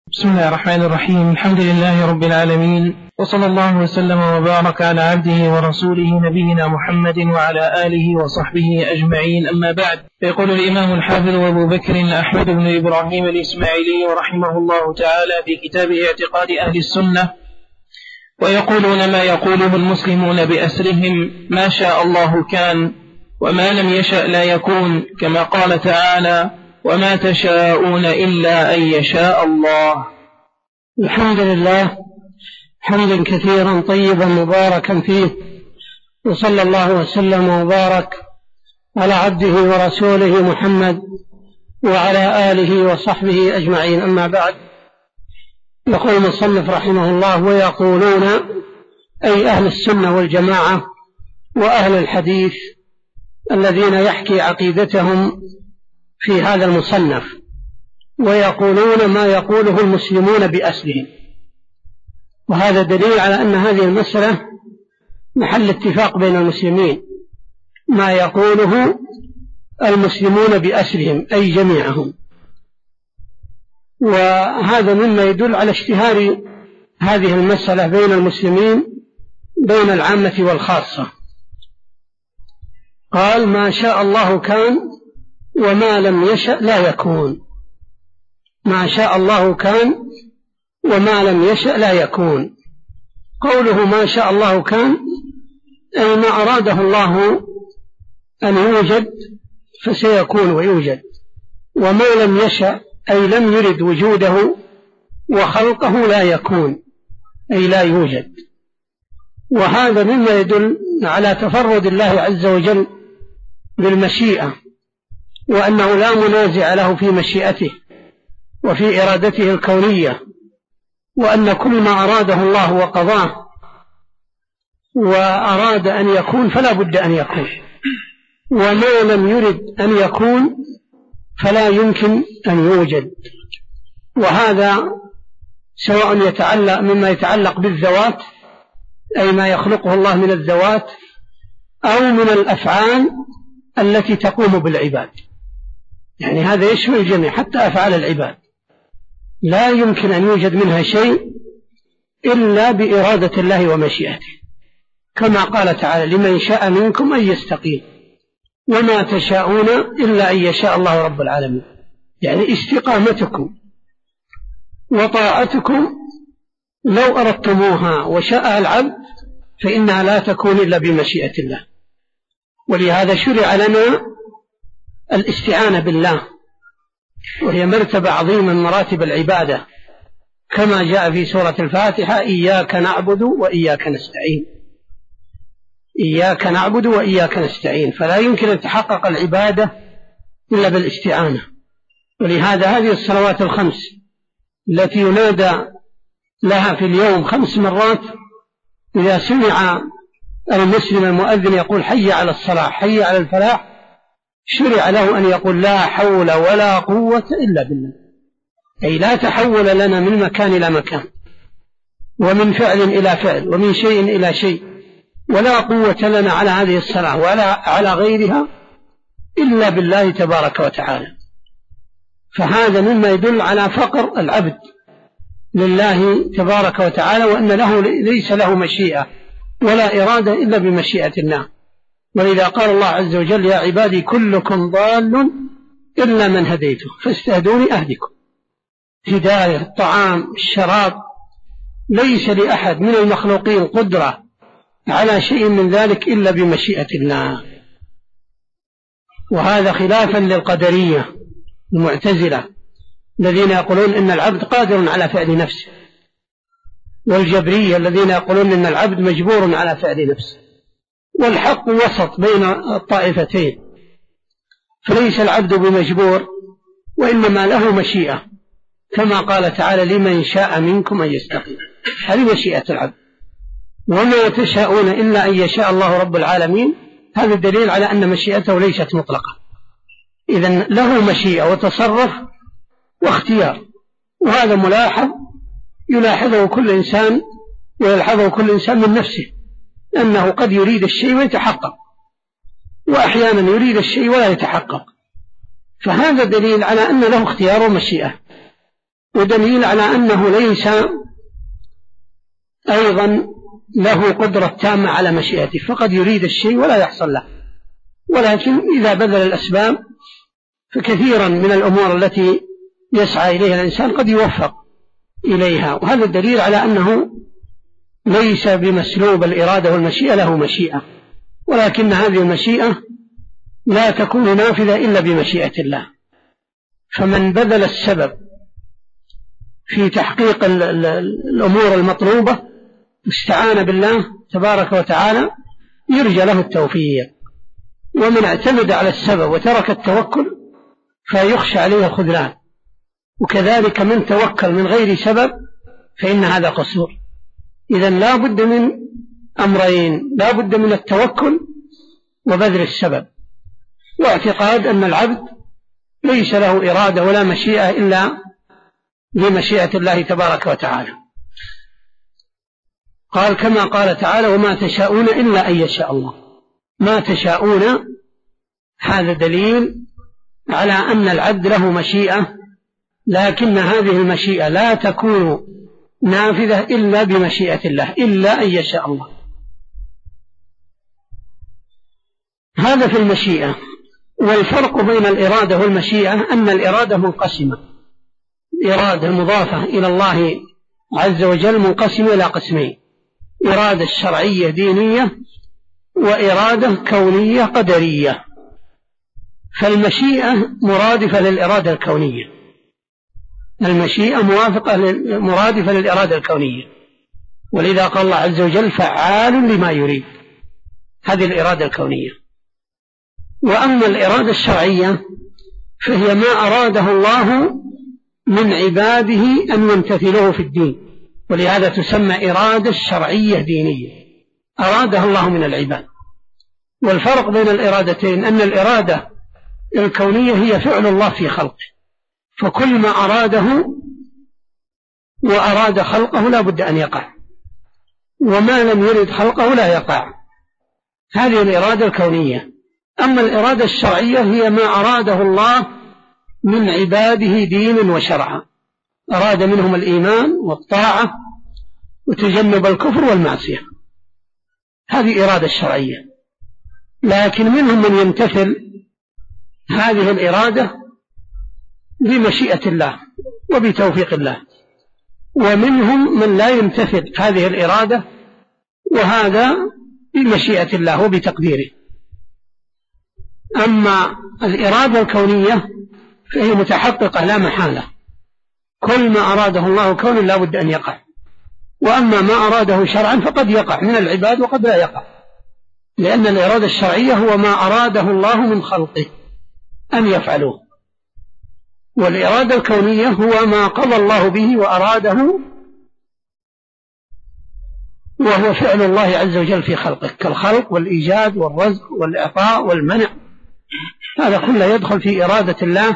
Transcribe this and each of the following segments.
بسم الله الرحمن الرحيم. الحمد لله رب العالمين، وصلى الله وسلم وبارك على عبده ورسوله نبينا محمد وعلى آله وصحبه أجمعين، أما بعد. فيقول الإمام الحافظ أبو بكر أحمد بن إبراهيم الإسماعيلي رحمه الله تعالى في كتابه اعتقاد أهل السنة: ويقولون ما يقوله المسلمون بأسرهم: ما شاء الله كان، وما لم يشأ لا يكون، كما قال تعالى: وما تشاءون إلا أن يشاء الله. الحمد لله حمدا كثيرا طيبا مباركا فيه، وصلى الله وسلم وبارك على عبده ورسوله محمد وعلى آله وصحبه أجمعين، أما بعد. يقول المصنف رحمه الله: ويقولون أي أهل السنة والجماعة وأهل الحديث الذين يحكي عقيدتهم في هذا المصنف، ويقولون ما يقوله المسلمون بأسرهم. وهذا دليل على أن هذه المسألة محل اتفاق بين المسلمين، ما يقوله المسلمون بأسرهم أي جميعهم. وهذا مما يدل على اشتهار هذه المسألة بين المسلمين، بين العامة والخاصة. قال: ما شاء الله كان، وما لم يشأ لا يكون. ما شاء الله كان، وما لم يشأ لا يكون. قوله ما شاء الله كان أي ما أراده الله أن يوجد فسيكون ويوجد، وما لم يشأ أي لم يرد وجوده وخلقه لا يكون أي لا يوجد. وهذا مما يدل على تفرد الله عز وجل بالمشيئة، وأنه لا منازع له في مشيئته وفي إرادته الكونية، وأن كل ما أراده الله وقضاه وأراد أن يكون فلا بد أن يكون، وما لم يرد أن يكون فلا يمكن أن يوجد. وهذا سواء يتعلق مما يتعلق بالذوات أي ما يخلقه الله من الذوات، أو من الأفعال التي تقوم بالعباد. يعني هذا يشمل الجميع، حتى أفعال العباد لا يمكن أن يوجد منها شيء إلا بإرادة الله ومشيئته، كما قال تعالى: لمن شاء منكم أن يستقيم، وما تشاءون إلا أن يشاء الله رب العالمين. يعني استقامتكم وطاعتكم لو أردتموها وشاء العبد فإنها لا تكون إلا بمشيئة الله. ولهذا شرع لنا الاستعانة بالله، وهي مرتبة عظيمة من مراتب العبادة، كما جاء في سورة الفاتحة: إياك نعبد وإياك نستعين. إياك نعبد وإياك نستعين، فلا يمكن أن تحقق العبادة إلا بالاستعانة. ولهذا هذه الصلوات الخمس التي ينادى لها في اليوم 5 مرات، إذا سمع المسلم المؤذن يقول حي على الصلاة حي على الفلاح، شرع له أن يقول لا حول ولا قوة إلا بالله، أي لا تحول لنا من مكان إلى مكان، ومن فعل إلى فعل، ومن شيء إلى شيء، ولا قوة لنا على هذه الصلاة ولا على غيرها إلا بالله تبارك وتعالى. فهذا مما يدل على فقر العبد لله تبارك وتعالى، وأن له ليس له مشيئة ولا إرادة إلا بمشيئة الله. ولذا قال الله عز وجل: يا عبادي كلكم ضال إلا من هديته فاستهدوني أهدكم. هداية الطعام الشراب ليس لأحد من المخلوقين قدرة على شيء من ذلك إلا بمشيئة الله. وهذا خلافا للقدرية المعتزلة الذين يقولون إن العبد قادر على فعل نفسه، والجبرية الذين يقولون إن العبد مجبور على فعل نفسه. والحق وسط بين الطائفتين، فليس العبد بمجبور، وإنما له مشيئة، كما قال تعالى: لمن شاء منكم أن يستقيم. هذه مشيئة العبد. وما تشاءون إلا أن يشاء الله رب العالمين. هذا الدليل على أن مشيئته ليست مطلقة، إذن له مشيئة وتصرف واختيار. وهذا ملاحظ يلاحظه كل إنسان ويلحظه كل إنسان من نفسه، أنه قد يريد الشيء ويتحقق، وأحيانا يريد الشيء ولا يتحقق. فهذا دليل على أن له اختيار ومشيئة. ودليل على أنه ليس أيضا له قدرة تامة على مشيئته، فقد يريد الشيء ولا يحصل له، ولكن إذا بذل الأسباب فكثيرا من الأمور التي يسعى إليها الإنسان قد يوفق إليها. وهذا الدليل على أنه ليس بمسلوب الإرادة والمشيئة، له مشيئة، ولكن هذه المشيئة لا تكون نافذة إلا بمشيئة الله. فمن بذل السبب في تحقيق الأمور المطلوبة واستعان بالله تبارك وتعالى يرجى له التوفيق، ومن اعتمد على السبب وترك التوكل فيخشى عليه الخذلان. وكذلك من توكل من غير سبب فإن هذا قصور. إذن لا بد من أمرين: لا بد من التوكل وبذل السبب، واعتقاد أن العبد ليس له إرادة ولا مشيئة إلا بمشيئة الله تبارك وتعالى. قال كما قال تعالى: وما تشاءون إلا أن يشاء الله. ما تشاءون هذا دليل على أن العبد له مشيئة، لكن هذه المشيئة لا تكون نافذة إلا بمشيئة الله، إلا أن يشاء الله. هذا في المشيئة. والفرق بين الإرادة والمشيئة أن الإرادة منقسمة. الإرادة المضافة إلى الله عز وجل منقسمة إلى قسمين: إرادة شرعية دينية، وإرادة كونية قدرية. فالمشيئة مرادفة للإرادة الكونية، المشيئة مرادفة للإرادة الكونية، ولذا قال الله عز وجل: فعال لما يريد. هذه الإرادة الكونية. وأما الإرادة الشرعية فهي ما أراده الله من عباده أن يمتثلوه في الدين، ولهذا تسمى إرادة شرعية دينية، أرادها الله من العباد. والفرق بين الإرادتين أن الإرادة الكونية هي فعل الله في خلقه، فكل ما أراده وأراد خلقه لا بد أن يقع، وما لم يرد خلقه لا يقع. هذه الإرادة الكونية. أما الإرادة الشرعية هي ما أراده الله من عباده دينا وشرعا، أراد منهم الإيمان والطاعة وتجنب الكفر والمعصية، هذه إرادة الشرعية. لكن منهم من يمتثل هذه الإرادة بمشيئة الله وبتوفيق الله، ومنهم من لا يمتثل هذه الإرادة، وهذا بمشيئة الله وبتقديره. أما الإرادة الكونية فهي متحققة لا محالة، كل ما أراده الله كون لا بد أن يقع. وأما ما أراده شرعا فقد يقع من العباد وقد لا يقع، لأن الإرادة الشرعية هو ما أراده الله من خلقه أن يفعلوه، والإرادة الكونية هو ما قضى الله به وأراده، وهو فعل الله عز وجل في خلقه، كالخلق والإيجاد والرزق والإعطاء والمنع، هذا كله يدخل في إرادة الله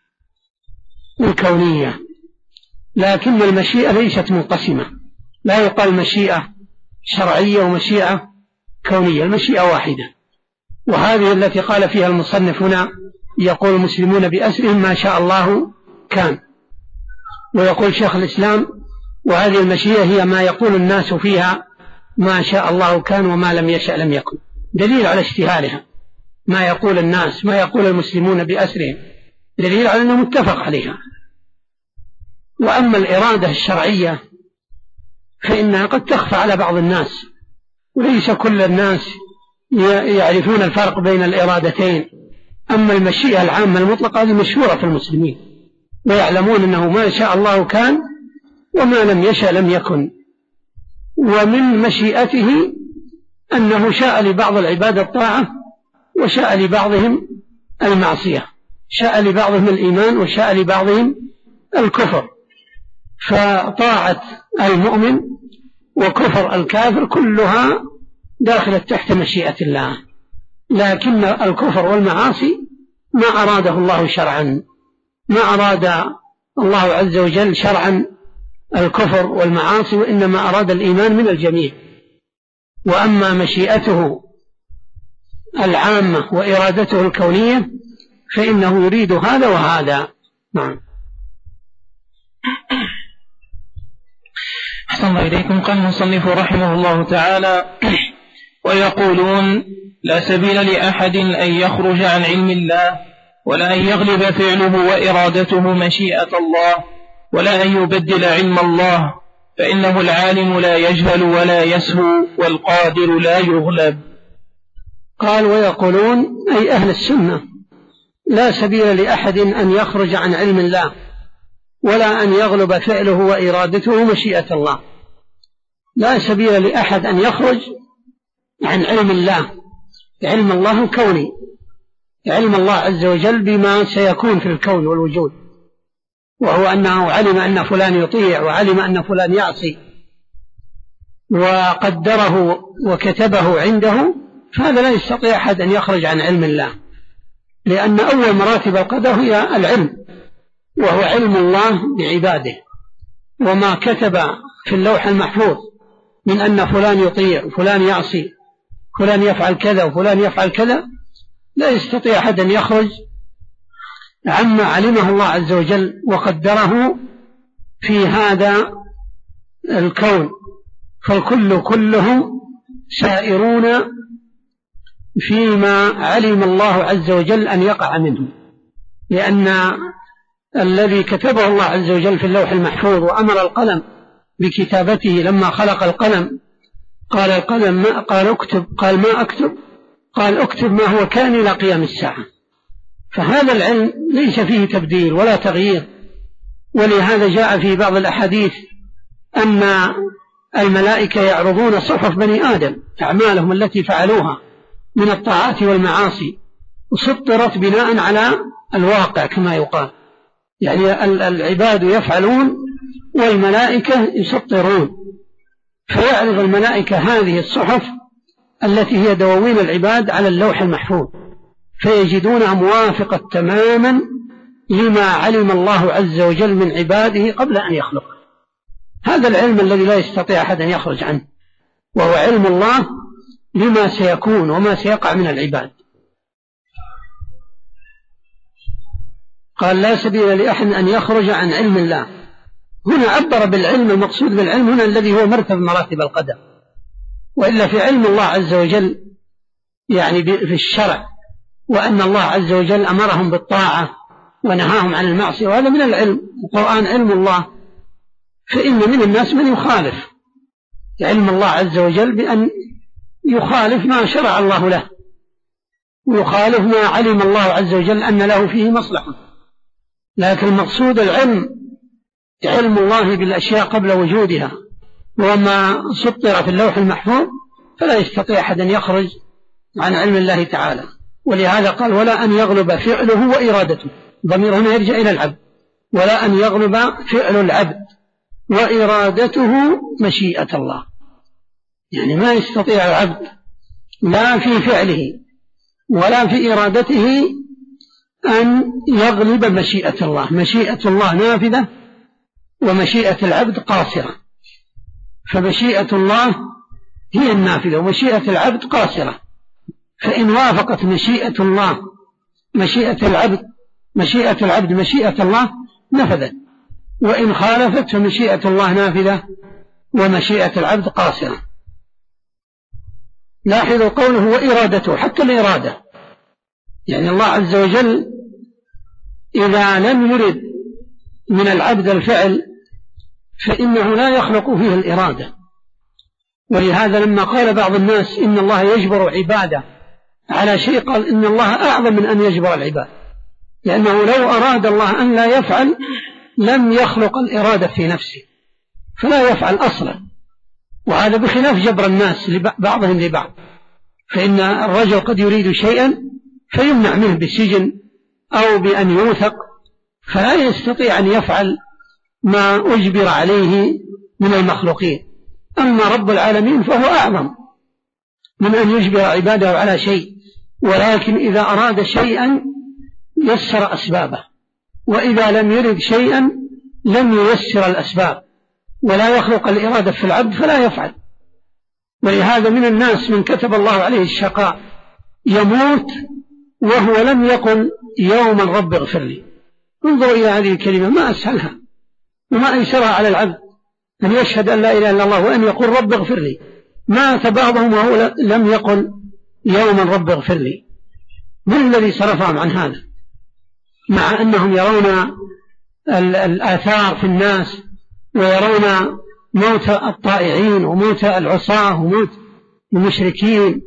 الكونية. لكن المشيئة ليست منقسمة، لا يقال مشيئة شرعية ومشيئة كونية، المشيئة واحدة. وهذه التي قال فيها المصنف هنا: يقول المسلمون بأسرهم ما شاء الله كان. ويقول شيخ الإسلام: وهذه المشيئة هي ما يقول الناس فيها ما شاء الله كان وما لم يشأ لم يكن، دليل على اشتهارها. ما يقول الناس، ما يقول المسلمون بأسرهم، دليل على أنه متفق عليها. وأما الإرادة الشرعية فإنها قد تخفى على بعض الناس، وليس كل الناس يعرفون الفرق بين الإرادتين. أما المشيئة العامة المطلقة هذه مشهورة في المسلمين، ويعلمون أنه ما شاء الله كان وما لم يشأ لم يكن. ومن مشيئته أنه شاء لبعض العباد الطاعة وشاء لبعضهم المعصية، شاء لبعضهم الإيمان وشاء لبعضهم الكفر. فطاعة المؤمن وكفر الكافر كلها داخلة تحت مشيئة الله، لكن الكفر والمعاصي ما أراده الله شرعا، ما أراد الله عز وجل شرعا الكفر والمعاصي، وإنما أراد الإيمان من الجميع. وأما مشيئته العامة وإرادته الكونية فإنه يريد هذا وهذا. نعم. أحسن الله إليكم. قال المصنف رحمه الله تعالى: ويقولون لا سبيل لأحد أن يخرج عن علم الله، ولا أن يغلب فعله وإرادته مشيئة الله، ولا أن يبدل علم الله، فإنه العالم لا يجهل ولا يسهو، والقادر لا يغلب. قال: ويقولون أي أهل السنة لا سبيل لأحد أن يخرج عن علم الله، ولا أن يغلب فعله وإرادته مشيئة الله. لا سبيل لأحد أن يخرج عن علم الله، علم الله الكوني، علم الله عز وجل بما سيكون في الكون والوجود، وهو أنه علم أن فلان يطيع، وعلم أن فلان يعصي، وقدره وكتبه عنده. فهذا لا يستطيع أحد أن يخرج عن علم الله، لأن أول مراتب القدر هي العلم، وهو علم الله بعباده، وما كتب في اللوح المحفوظ من أن فلان يطيع وفلان يعصي، فلان يفعل كذا وفلان يفعل كذا، لا يستطيع أحد أن يخرج عما علمه الله عز وجل وقدره في هذا الكون. فالكل كلهم سائرون فيما علم الله عز وجل أن يقع منه، لأن الذي كتبه الله عز وجل في اللوح المحفوظ وأمر القلم بكتابته لما خلق القلم قال القلم ما قال اكتب، قال ما أكتب، قال اكتب ما هو كان إلى قيام الساعة. فهذا العلم ليس فيه تبديل ولا تغيير. ولهذا جاء في بعض الأحاديث أن الملائكة يعرضون صحف بني آدم أعمالهم التي فعلوها من الطاعات والمعاصي، وسطرت بناء على الواقع كما يقال، يعني العباد يفعلون والملائكة يسطرون. فيعرض الملائكة هذه الصحف التي هي دواوين العباد على اللوح المحفوظ، فيجدونها موافقة تماما لما علم الله عز وجل من عباده قبل أن يخلق. هذا العلم الذي لا يستطيع أحد أن يخرج عنه، وهو علم الله لما سيكون وما سيقع من العباد. قال: لا سبيل لأحد أن يخرج عن علم الله. هنا عبر بالعلم، المقصود بالعلم هنا الذي هو مراتب القدر، وإلا في علم الله عز وجل يعني في الشرع، وأن الله عز وجل أمرهم بالطاعة ونهاهم عن المعصية، وهذا من العلم. القرآن علم الله. فإن من الناس من يخالف علم الله عز وجل بأن يخالف ما شرع الله له، ويخالف ما علم الله عز وجل أن له فيه مصلحة. لكن المقصود العلم علم الله بالأشياء قبل وجودها، وما سطر في اللوح المحفوظ، فلا يستطيع أحد أن يخرج عن علم الله تعالى. ولهذا قال: ولا أن يغلب فعله وإرادته. ضمير هنا يرجع إلى العبد. ولا أن يغلب فعل العبد وإرادته مشيئة الله، يعني ما يستطيع العبد لا في فعله ولا في إرادته أن يغلب مشيئة الله. مشيئة الله نافذة، ومشيئة العبد قاصرة. فمشيئة الله هي النافذة، ومشيئة العبد قاصرة. فإن وافقت مشيئة الله مشيئة العبد مشيئة الله نفذت، وإن خالفت فمشيئة الله نافذة ومشيئة العبد قاصرة. لاحظوا قوله وإرادته، حتى الإرادة، يعني الله عز وجل إذا لم يرد من العبد الفعل فإنه لا يخلق فيه الإرادة. ولهذا لما قال بعض الناس إن الله يجبر عباده على شيء، قال إن الله أعظم من أن يجبر العباد، لأنه لو أراد الله أن لا يفعل لم يخلق الإرادة في نفسه، فلا يفعل أصلا. وهذا بخلاف جبر الناس بعضهم لبعض، فإن الرجل قد يريد شيئا فيمنع منه بالسجن أو بأن يوثق، فلا يستطيع أن يفعل ما أجبر عليه من المخلوقين. أما رب العالمين فهو أعظم من أن يجبر عباده على شيء، ولكن إذا أراد شيئا يسر أسبابه، وإذا لم يرد شيئا لم ييسر الأسباب، ولا يخلق الإرادة في العبد فلا يفعل. ولهذا من الناس من كتب الله عليه الشقاء يموت وهو لم يقل يوما رب اغفر لي. انظروا إلى هذه الكلمة، ما أسهلها وما أيسرها على العبد، أن يشهد أن لا إله إلا الله وأن يقول رب اغفر لي. مات بعضهم وهو لم يقل يوما رب اغفر لي. من الذي صرفهم عن هذا؟ مع أنهم يرون الآثار في الناس ويرون موت الطائعين وموت العصاة وموت المشركين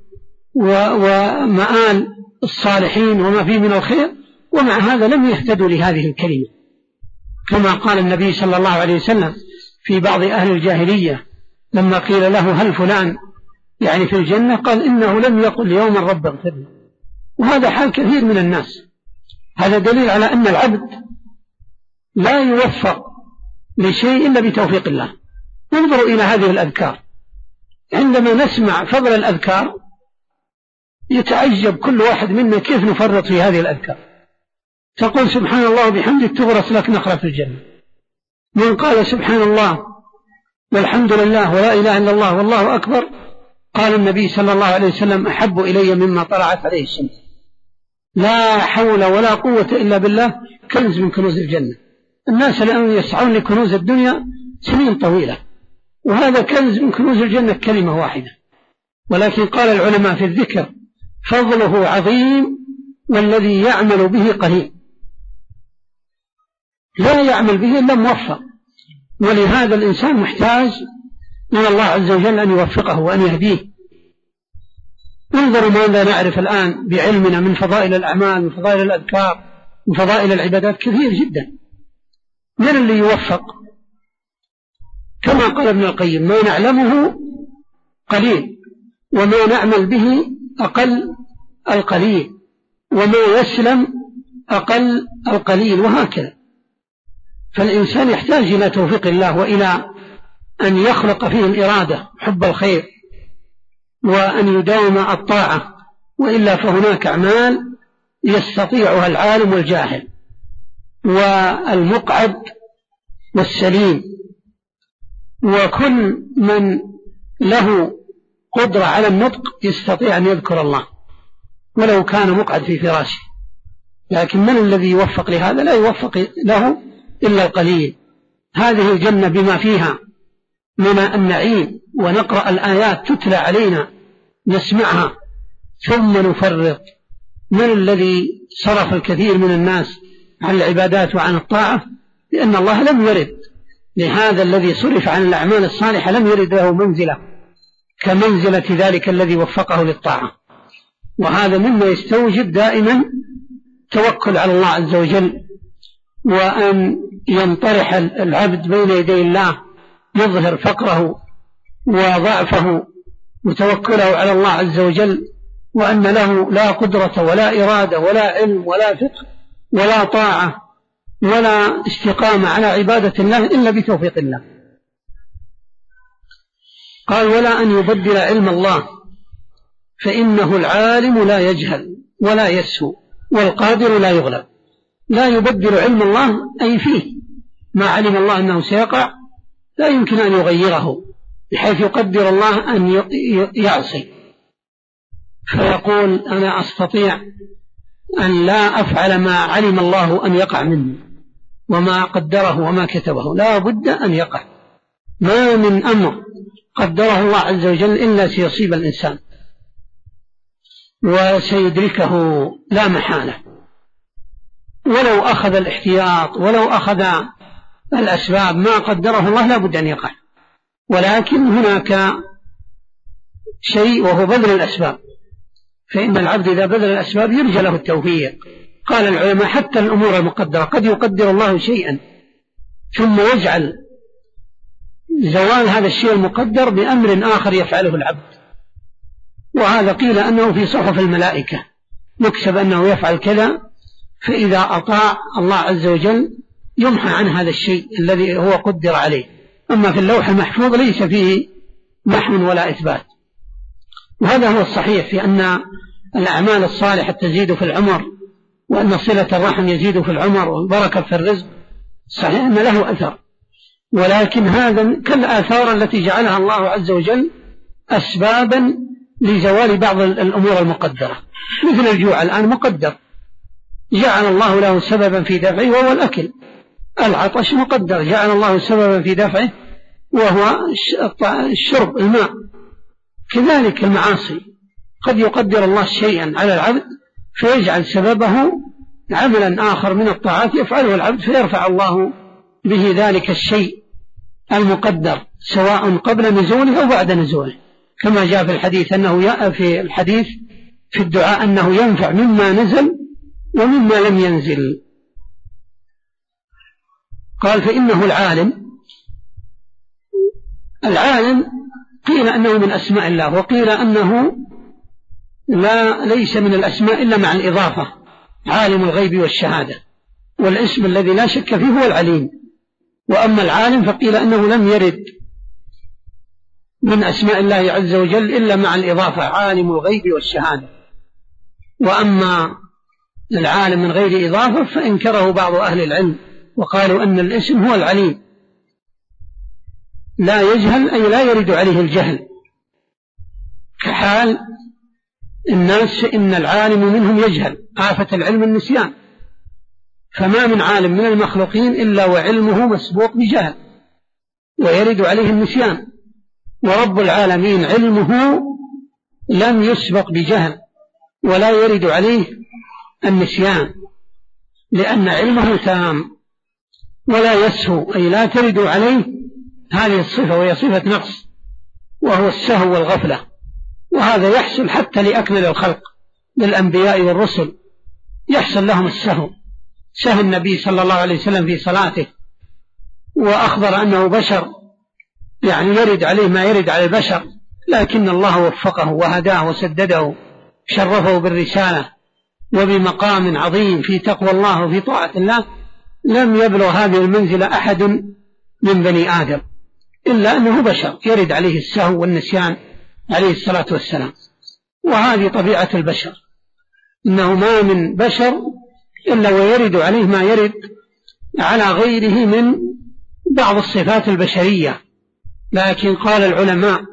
ومآل الصالحين وما فيه من الخير، ومع هذا لم يهتدوا لهذه الكلمة، كما قال النبي صلى الله عليه وسلم في بعض أهل الجاهلية لما قيل له هل فلان يعني في الجنة، قال إنه لم يقل يوما رب اغفر لي. وهذا حال كثير من الناس. هذا دليل على أن العبد لا يوفق لشيء إلا بتوفيق الله. انظروا إلى هذه الأذكار، عندما نسمع فضل الأذكار يتعجب كل واحد منا كيف نفرط في هذه الأذكار. تقول سبحان الله وبحمده تغرس لك نخرة في الجنة. من قال سبحان الله والحمد لله ولا إله إلا الله والله أكبر، قال النبي صلى الله عليه وسلم أحب إلي مما طلعت عليه الشمس. لا حول ولا قوة إلا بالله كنز من كنوز الجنة. الناس الآن يسعون لكنوز الدنيا سنين طويلة، وهذا كنز من كنوز الجنة كلمة واحدة. ولكن قال العلماء في الذكر فضله عظيم والذي يعمل به قليل، لا يعمل به إلا موفق. ولهذا الإنسان محتاج من الله عز وجل أن يوفقه وأن يهديه. انظروا ماذا نعرف الآن بعلمنا من فضائل الأعمال، من فضائل الأذكار، من فضائل العبادات كثير جدا. من اللي يوفق؟ كما قال ابن القيم ما نعلمه قليل وما نعمل به أقل القليل وما يسلم أقل القليل، وهكذا. فالإنسان يحتاج إلى توفيق الله وإلى أن يخلق فيه الإرادة حب الخير وأن يداوم الطاعة، وإلا فهناك أعمال يستطيعها العالم والجاهل والمقعد والسليم، وكل من له قدرة على النطق يستطيع أن يذكر الله ولو كان مقعد في فراشه. لكن من الذي يوفق لهذا؟ لا يوفق له إلا القليل. هذه الجنة بما فيها من النعيم، ونقرأ الآيات تتلى علينا نسمعها ثم نفرط. من الذي صرف الكثير من الناس عن العبادات وعن الطاعة؟ لأن الله لم يرد لهذا الذي صرف عن الأعمال الصالحة، لم يرد له منزلة كمنزلة ذلك الذي وفقه للطاعة. وهذا مما يستوجب دائما توكل على الله عز وجل، وأن ينطرح العبد بين يدي الله يظهر فقره وضعفه وتوكله على الله عز وجل، وأن له لا قدرة ولا إرادة ولا علم ولا فقه ولا طاعة ولا استقامة على عبادة الله إلا بتوفيق الله. قال ولا أن يبدل علم الله فإنه العالم لا يجهل ولا يسهو والقادر لا يغلب. لا يبدل علم الله أي فيه ما علم الله أنه سيقع لا يمكن أن يغيره، بحيث يقدر الله أن يعصي فيقول أنا أستطيع أن لا أفعل ما علم الله أن يقع مني وما قدره وما كتبه، لا بد أن يقع. ما من أمر قدره الله عز وجل إلا سيصيب الإنسان وسيدركه لا محالة، ولو أخذ الاحتياط ولو أخذ الأسباب ما قدره الله لا بد أن يقع. ولكن هناك شيء وهو بذل الأسباب، فإن العبد إذا بذل الأسباب يرجى له التوفيق. قال العلماء حتى الأمور المقدرة قد يقدر الله شيئا ثم يجعل زوال هذا الشيء المقدر بأمر آخر يفعله العبد، وهذا قيل أنه في صحف الملائكة يكتب أنه يفعل كذا، فإذا أطاع الله عز وجل يمحى عن هذا الشيء الذي هو قدر عليه. أما في اللوح المحفوظ ليس فيه محو ولا إثبات. وهذا هو الصحيح في أن الأعمال الصالحة تزيد في العمر، وأن صلة الرحم يزيد في العمر والبركة في الرزق، صحيح أن له أثر، ولكن هذا كالآثار التي جعلها الله عز وجل أسبابا لزوال بعض الأمور المقدرة، مثل الجوع الآن مقدر جعل الله له سببا في دفعه وهو الأكل. العطش مقدر جعل الله سببا في دفعه وهو الشرب الماء. كذلك المعاصي قد يقدر الله شيئا على العبد فيجعل سببه عملا آخر من الطاعات يفعله العبد فيرفع الله به ذلك الشيء المقدر سواء قبل نزوله أو بعد نزوله، كما جاء في الحديث في الدعاء أنه ينفع مما نزل ومما لم ينزل. قال فإنه العالم قيل أنه من أسماء الله، وقيل أنه ليس من الأسماء إلا مع الإضافة، عالم الغيب والشهادة، والاسم الذي لا شك فيه هو العليم. وأما العالم فقيل أنه لم يرد من أسماء الله عز وجل إلا مع الإضافة، عالم الغيب والشهادة. وأما العالم من غير إضافة فإنكره بعض أهل العلم وقالوا أن الاسم هو العليم، لا يجهل أي لا يرد عليه الجهل، كحال الناس إن العالم منهم يجهل، آفة العلم النسيان، فما من عالم من المخلوقين إلا وعلمه مسبوق بجهل ويرد عليه النسيان، ورب العالمين علمه لم يسبق بجهل ولا يرد عليه النسيان، لأن علمه تام ولا يسهو، أي لا ترد عليه هذه الصفة وهي صفة نقص وهو السهو والغفلة. وهذا يحصل حتى لأكمل الخلق للأنبياء والرسل، يحصل لهم السهو. سهى النبي صلى الله عليه وسلم في صلاته وأخبر أنه بشر، يعني يرد عليه ما يرد على البشر، لكن الله وفقه وهداه وسدده، شرفه بالرسالة وبمقام عظيم في تقوى الله وفي طاعة الله. لم يبلغ هذه المنزلة أحد من بني آدم إلا أنه بشر يرد عليه السهو والنسيان عليه الصلاة والسلام. وهذه طبيعة البشر، إنه ما من بشر إلا ويرد عليه ما يرد على غيره من بعض الصفات البشرية. لكن قال العلماء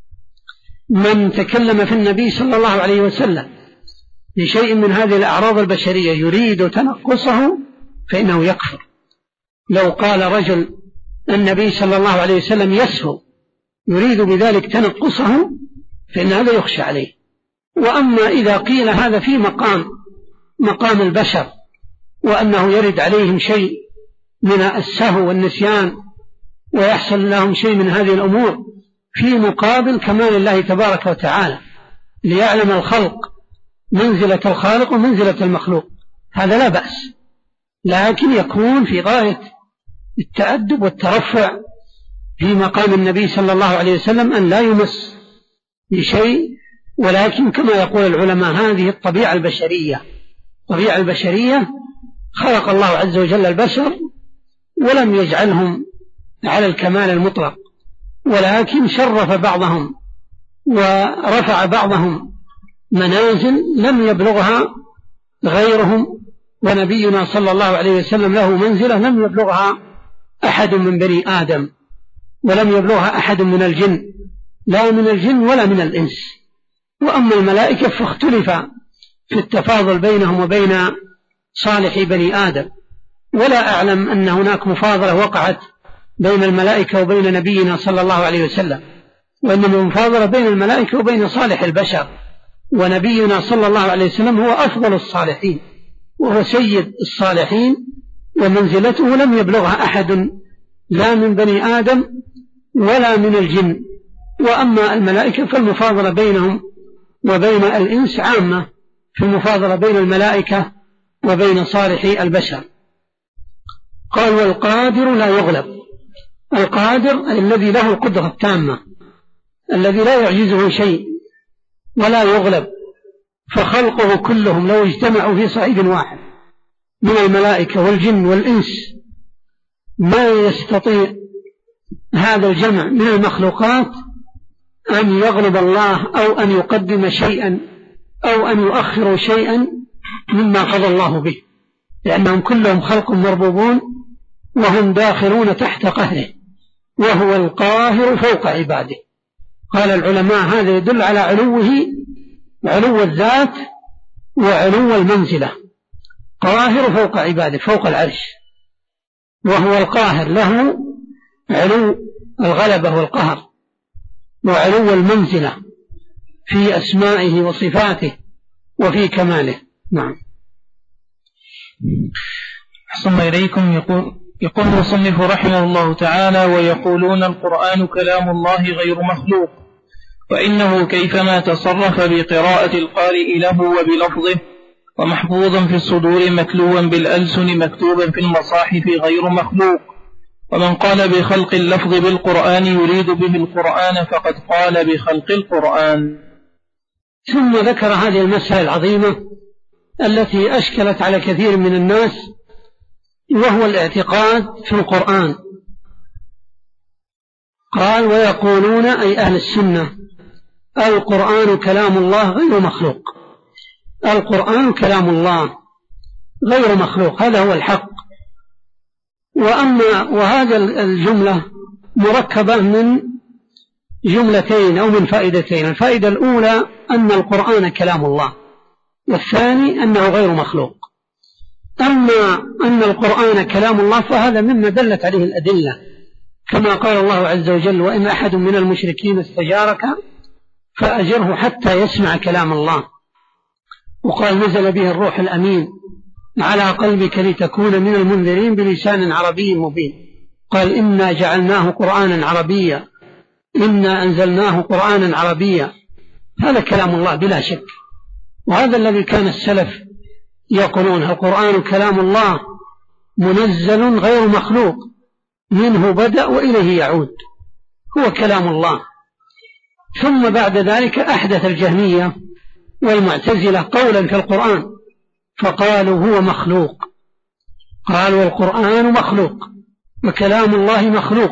من تكلم في النبي صلى الله عليه وسلم بشيء من هذه الأعراض البشرية يريد تنقصه فإنه يكفر. لو قال رجل النبي صلى الله عليه وسلم يسهو يريد بذلك تنقصه فإن هذا يخشى عليه. وأما إذا قيل هذا في مقام البشر وأنه يرد عليهم شيء من السهو والنسيان ويحصل لهم شيء من هذه الأمور في مقابل كمال الله تبارك وتعالى، ليعلم الخلق منزلة الخالق ومنزلة المخلوق، هذا لا بأس، لكن يكون في غاية التأدب والترفع في مقام النبي صلى الله عليه وسلم أن لا يمس بشيء. ولكن كما يقول العلماء هذه الطبيعة البشرية خلق الله عز وجل البشر ولم يجعلهم على الكمال المطلق، ولكن شرف بعضهم ورفع بعضهم منازل لم يبلغها غيرهم. ونبينا صلى الله عليه وسلم له منزلة لم يبلغها أحد من بني آدم ولم يبلغها أحد من الجن، لا من الجن ولا من الإنس. وأما الملائكة فاختلف في التفاضل بينهم وبين صالح بني آدم، ولا أعلم أن هناك مفاضلة وقعت بين الملائكة وبين نبينا صلى الله عليه وسلم، وإنما مفاضلة بين الملائكة وبين صالح البشر. ونبينا صلى الله عليه وسلم هو أفضل الصالحين وهو سيد الصالحين، ومنزلته لم يبلغها أحد لا من بني آدم ولا من الجن. وأما الملائكة فالمفاضلة بينهم وبين الإنس عامة في المفاضلة بين الملائكة وبين صالحي البشر. قال والقادر لا يغلب. القادر الذي له القدرة التامة الذي لا يعجزه شيء ولا يغلب، فخلقه كلهم لو اجتمعوا في صعيد واحد من الملائكة والجن والإنس ما يستطيع هذا الجمع من المخلوقات أن يغلب الله أو أن يقدم شيئا أو أن يؤخر شيئا مما قضى الله به، لأنهم كلهم خلق مربوبون وهم داخلون تحت قهره، وهو القاهر فوق عباده. قال العلماء هذا يدل على علو الذات وعلو المنزلة، قاهر فوق عباده فوق العرش، وهو القاهر له علو الغلبة والقهر وعلو المنزلة في أسمائه وصفاته وفي كماله. نعم. أحسن إليكم. يقول المصنف رحمه الله تعالى: ويقولون القرآن كلام الله غير مخلوق، وإنه كيفما تصرف بقراءة القارئ له وبلفظه، ومحفوظا في الصدور متلوا بالألسن مكتوبا في المصاحف غير مخلوق. ومن قال بخلق اللفظ بالقرآن يريد به القرآن فقد قال بخلق القرآن. ثم ذكر هذه المسألة العظيمة التي أشكلت على كثير من الناس، وهو الاعتقاد في القرآن. قال: ويقولون أي أهل السنة القرآن كلام الله غير مخلوق. القرآن كلام الله غير مخلوق، هذا هو الحق. وهذا الجملة مركبة من جملتين أو من فائدتين. الفائدة الأولى أن القرآن كلام الله، والثاني أنه غير مخلوق. أما أن القرآن كلام الله فهذا مما دلت عليه الأدلة، كما قال الله عز وجل: وإن أحد من المشركين استجارك فأجره حتى يسمع كلام الله. وقال: نزل به الروح الأمين على قلبك لتكون من المنذرين بلسان عربي مبين. قال: إنا جعلناه قرآنا عربيا، إنا أنزلناه قرآنا عربيا. هذا كلام الله بلا شك، وهذا الذي كان السلف يقولون: القرآن كلام الله منزل غير مخلوق، منه بدأ وإليه يعود، هو كلام الله. ثم بعد ذلك أحدث الجهمية والمعتزلة قولا في القرآن فقالوا هو مخلوق. قالوا القرآن مخلوق وكلام الله مخلوق،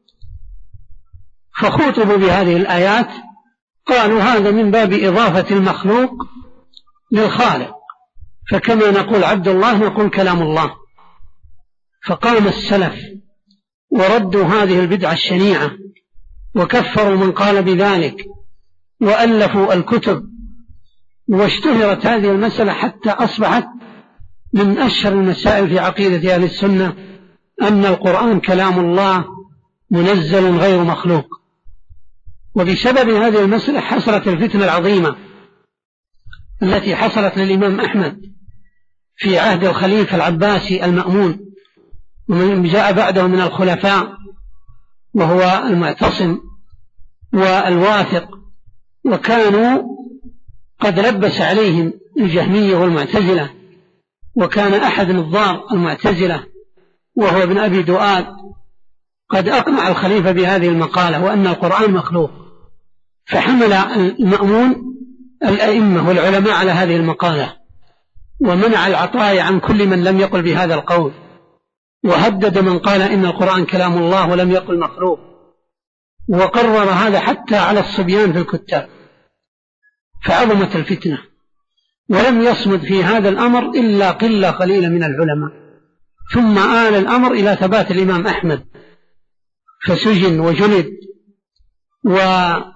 فخوطبوا بهذه الآيات قالوا هذا من باب إضافة المخلوق للخالق، فكما نقول عبد الله نقول كلام الله. فقام السلف وردوا هذه البدعة الشنيعة وكفروا من قال بذلك، وألفوا الكتب، واشتهرت هذه المسألة حتى أصبحت من أشهر المسائل في عقيدة أهل السنة أن القرآن كلام الله منزل غير مخلوق. وبسبب هذه المسألة حصلت الفتنة العظيمة التي حصلت للإمام أحمد في عهد الخليفة العباسي المأمون، ومن جاء بعده من الخلفاء، وهو المعتصم والواثق، وكانوا قد لبس عليهم الجهمية والمعتزلة. وكان أحد نظار المعتزلة وهو ابن أبي دؤاد قد أقنع الخليفة بهذه المقالة وأن القرآن مخلوق، فحمل المأمون الأئمة والعلماء على هذه المقالة، ومنع العطايا عن كل من لم يقل بهذا القول، وهدد من قال إن القرآن كلام الله ولم يقل مخلوق، وقرر هذا حتى على الصبيان في الكتاب، فعظمت الفتنة. ولم يصمد في هذا الأمر إلا قلة قليلة من العلماء، ثم آل الأمر إلى ثبات الإمام أحمد فسجن وجلد، وصبر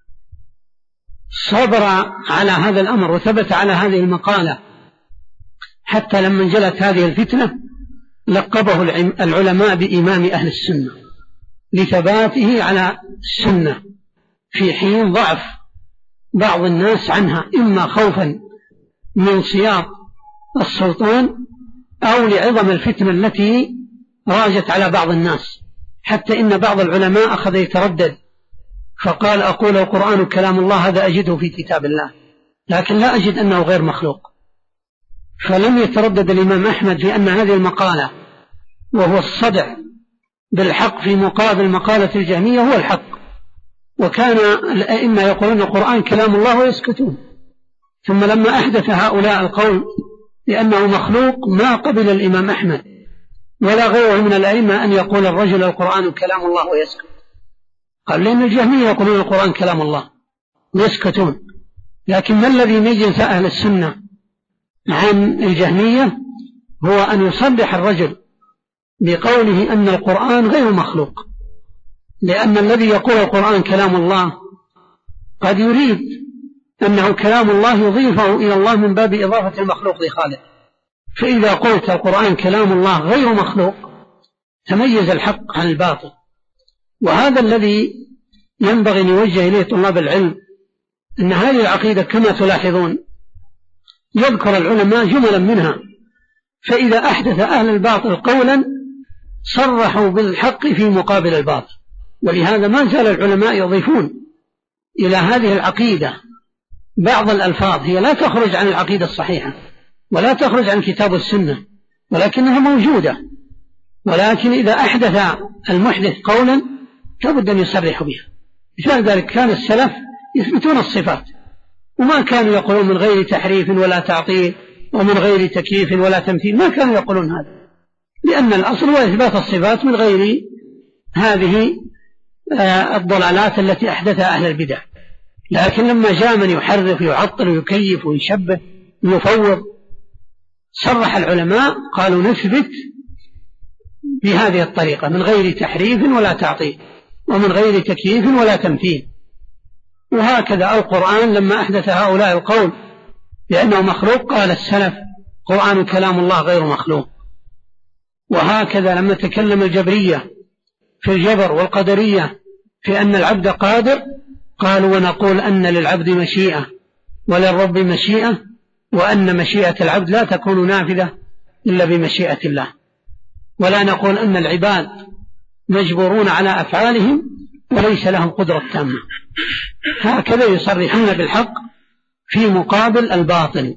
على هذا الأمر وثبت على هذه المقالة، حتى لما انجلت هذه الفتنة لقبه العلماء بإمام أهل السنة لثباته على السنة في حين ضعف بعض الناس عنها، إما خوفا من سياط السلطان أو لعظم الفتنة التي راجت على بعض الناس، حتى إن بعض العلماء أخذ يتردد فقال: أقول القرآن كلام الله، هذا أجده في كتاب الله لكن لا أجد أنه غير مخلوق. فلم يتردد الإمام أحمد في أن هذه المقالة، وهو الصدع بالحق في مقابل مقالة الجهمية، هو الحق. وكان الأئمة يقولون القرآن كلام الله ويسكتون. ثم لما أحدث هؤلاء القول لأنه مخلوق ما قبل الإمام أحمد ولا غيره من الأئمة أن يقول الرجل القرآن كلام الله ويسكت. قال لأن الجهمية يقولون القرآن كلام الله ويسكتون. لكن ما الذي ميز أهل السنة عن الجهمية هو أن يصرح الرجل بقوله أن القرآن غير مخلوق، لأن الذي يقول القرآن كلام الله قد يريد أنه كلام الله يضيفه إلى الله من باب إضافة المخلوق لخالق. فإذا قلت القرآن كلام الله غير مخلوق تميز الحق عن الباطل. وهذا الذي ينبغي أن يوجه إليه طلاب العلم، أن هذه العقيدة كما تلاحظون يذكر العلماء جملا منها، فإذا أحدث أهل الباطل قولا صرحوا بالحق في مقابل الباطل. ولهذا ما زال العلماء يضيفون إلى هذه العقيدة بعض الألفاظ هي لا تخرج عن العقيدة الصحيحة ولا تخرج عن الكتاب والسنة، ولكنها موجودة، ولكن إذا أحدث المحدث قولا لابد أن يصرح بها. مثال ذلك كان السلف يثبتون الصفات، وما كانوا يقولون من غير تحريف ولا تعطيل ومن غير تكييف ولا تمثيل، ما كانوا يقولون هذا، لأن الأصل هو إثبات الصفات من غير هذه الضلالات التي أحدثها أهل البدع. لكن لما جاء من يحرف ويعطل ويكيف ويشبه ويفوض صرح العلماء قالوا نثبت بهذه الطريقة من غير تحريف ولا تعطيل ومن غير تكييف ولا تمثيل. وهكذا القرآن لما أحدث هؤلاء القول لأنه مخلوق قال السلف القرآن كلام الله غير مخلوق. وهكذا لما تكلم الجبرية في الجبر والقدرية في أن العبد قادر قالوا ونقول أن للعبد مشيئة وللرب مشيئة، وأن مشيئة العبد لا تكون نافذة إلا بمشيئة الله، ولا نقول أن العباد مجبورون على أفعالهم وليس لهم قدرة تامة. هكذا يصرحون بالحق في مقابل الباطل.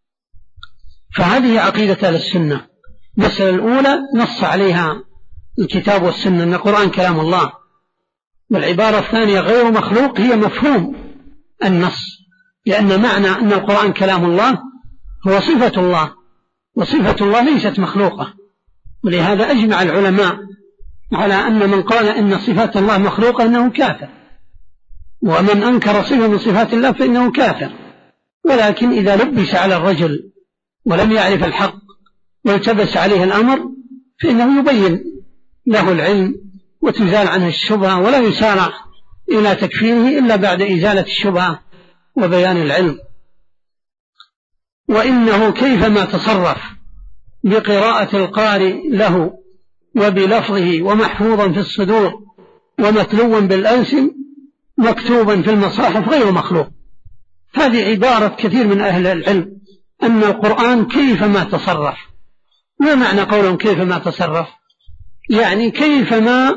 فهذه عقيدة أهل السنة. المسألة الأولى نص عليها الكتاب والسنة أن القرآن كلام الله، والعبارة الثانية غير مخلوق هي مفهوم النص، لأن معنى أن القرآن كلام الله هو صفة الله، وصفة الله ليست مخلوقة. ولهذا أجمع العلماء على أن من قال إن صفات الله مخلوقة أنه كافر، ومن أنكر صفة من صفات الله فإنه كافر. ولكن إذا لبس على الرجل ولم يعرف الحق والتبس عليه الأمر فإنه يبين له العلم وتزال عنه الشبهة، ولا يسارع إلى تكفيره إلا بعد إزالة الشبهة وبيان العلم. وإنه كيفما تصرف بقراءة القارئ له وبلفظه ومحفوظا في الصدور ومتلوا بالألسن مكتوبا في المصاحف غير مخلوق. هذه عبارة كثير من أهل العلم أن القرآن كيفما تصرف. ما معنى قولهم كيفما تصرف؟ يعني كيفما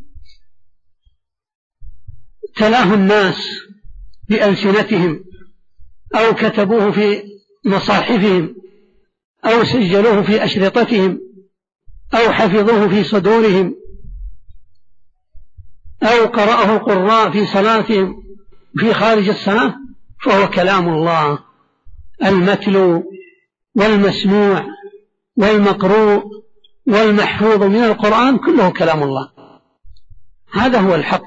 تلاه الناس بألسنتهم أو كتبوه في مصاحفهم أو سجلوه في أشرطتهم أو حفظوه في صدورهم أو قرأه القراء في صلاتهم في خارج الصلاة، فهو كلام الله المتلو والمسموع والمقروء والمحفوظ من القرآن كله كلام الله. هذا هو الحق.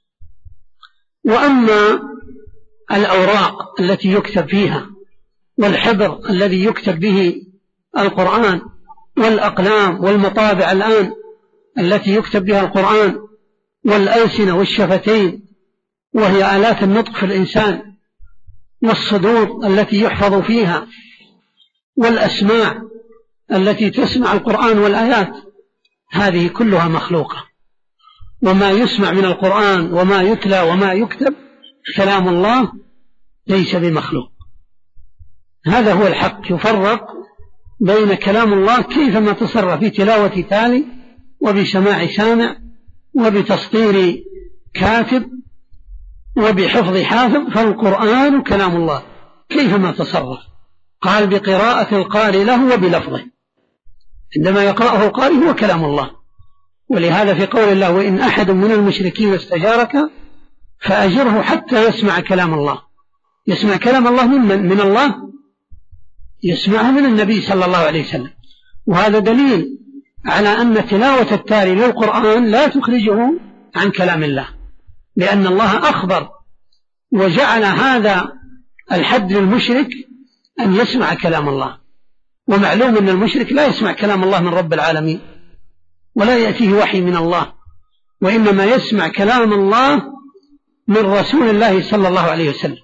وأما الأوراق التي يكتب فيها والحبر الذي يكتب به القرآن والأقلام والمطابع الآن التي يكتب بها القرآن والألسنة والشفتين وهي آلات النطق في الإنسان والصدور التي يحفظ فيها والأسماع التي تسمع القرآن والآيات، هذه كلها مخلوقة. وما يسمع من القرآن وما يتلى وما يكتب كلام الله ليس بمخلوق. هذا هو الحق. يفرق بين كلام الله كيفما تصرف في تلاوة تالي وبسماع سامع وبتسطير كاتب وبحفظ حافظ، فالقرآن كلام الله كيفما تصرف. قال بقراءة القارئ له وبلفظه، عندما يقرأه القارئ هو كلام الله. ولهذا في قول الله وإن أحد من المشركين استجارك فأجره حتى يسمع كلام الله. يسمع كلام الله من الله، يسمعه من النبي صلى الله عليه وسلم. وهذا دليل على أن تلاوة التالي للقرآن لا تخرجه عن كلام الله، لأن الله أخبر وجعل هذا الحد للمشرك أن يسمع كلام الله. ومعلوم أن المشرك لا يسمع كلام الله من رب العالمين ولا يأتيه وحي من الله، وإنما يسمع كلام الله من رسول الله صلى الله عليه وسلم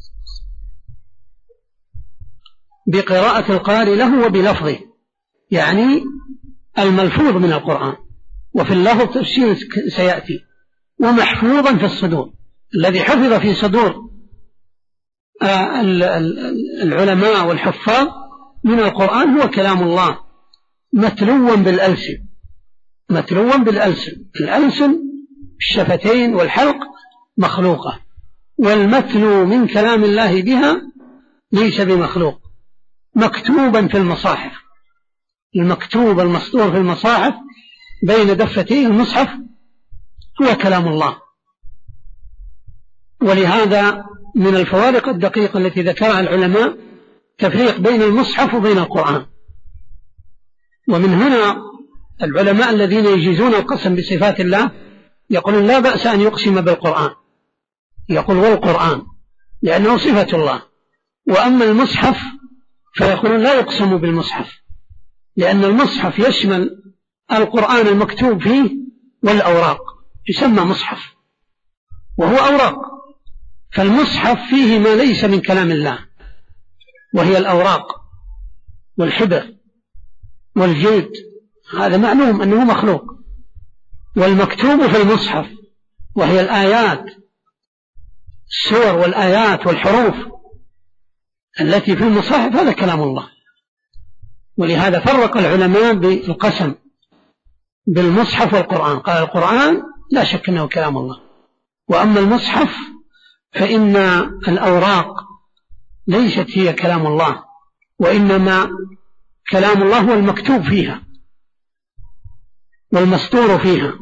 بقراءة القارئ له وبلفظه، يعني الملفوظ من القرآن. وفي اللفظ تفسير سيأتي، ومحفوظا في الصدور. الذي حفظ في صدور العلماء والحفاظ من القرآن هو كلام الله متلوا بالألسن، متلوا بالألسن. الألسن الشفتين والحلق مخلوقة، والمتلو من كلام الله بها ليس بمخلوق. مكتوبا في المصاحف، المكتوب المسطور في المصاحف بين دفتي المصحف هو كلام الله. ولهذا من الفوارق الدقيقة التي ذكرها العلماء تفريق بين المصحف وبين القرآن. ومن هنا العلماء الذين يجيزون القسم بصفات الله يقولون لا بأس أن يقسم بالقرآن، يقول والقرآن لأنه صفة الله. وأما المصحف فيقولون لا يقسم بالمصحف، لأن المصحف يشمل القرآن المكتوب فيه والأوراق، يسمى مصحف وهو أوراق. فالمصحف فيه ما ليس من كلام الله، وهي الأوراق والحبر والجلد، هذا معلوم أنه مخلوق. والمكتوب في المصحف وهي الآيات، السور والآيات والحروف التي في المصاحف، هذا كلام الله. ولهذا فرق العلماء بالقسم بالمصحف والقرآن، قال القرآن لا شك أنه كلام الله، وأما المصحف فإن الأوراق ليست هي كلام الله، وإنما كلام الله هو المكتوب فيها والمسطور فيها.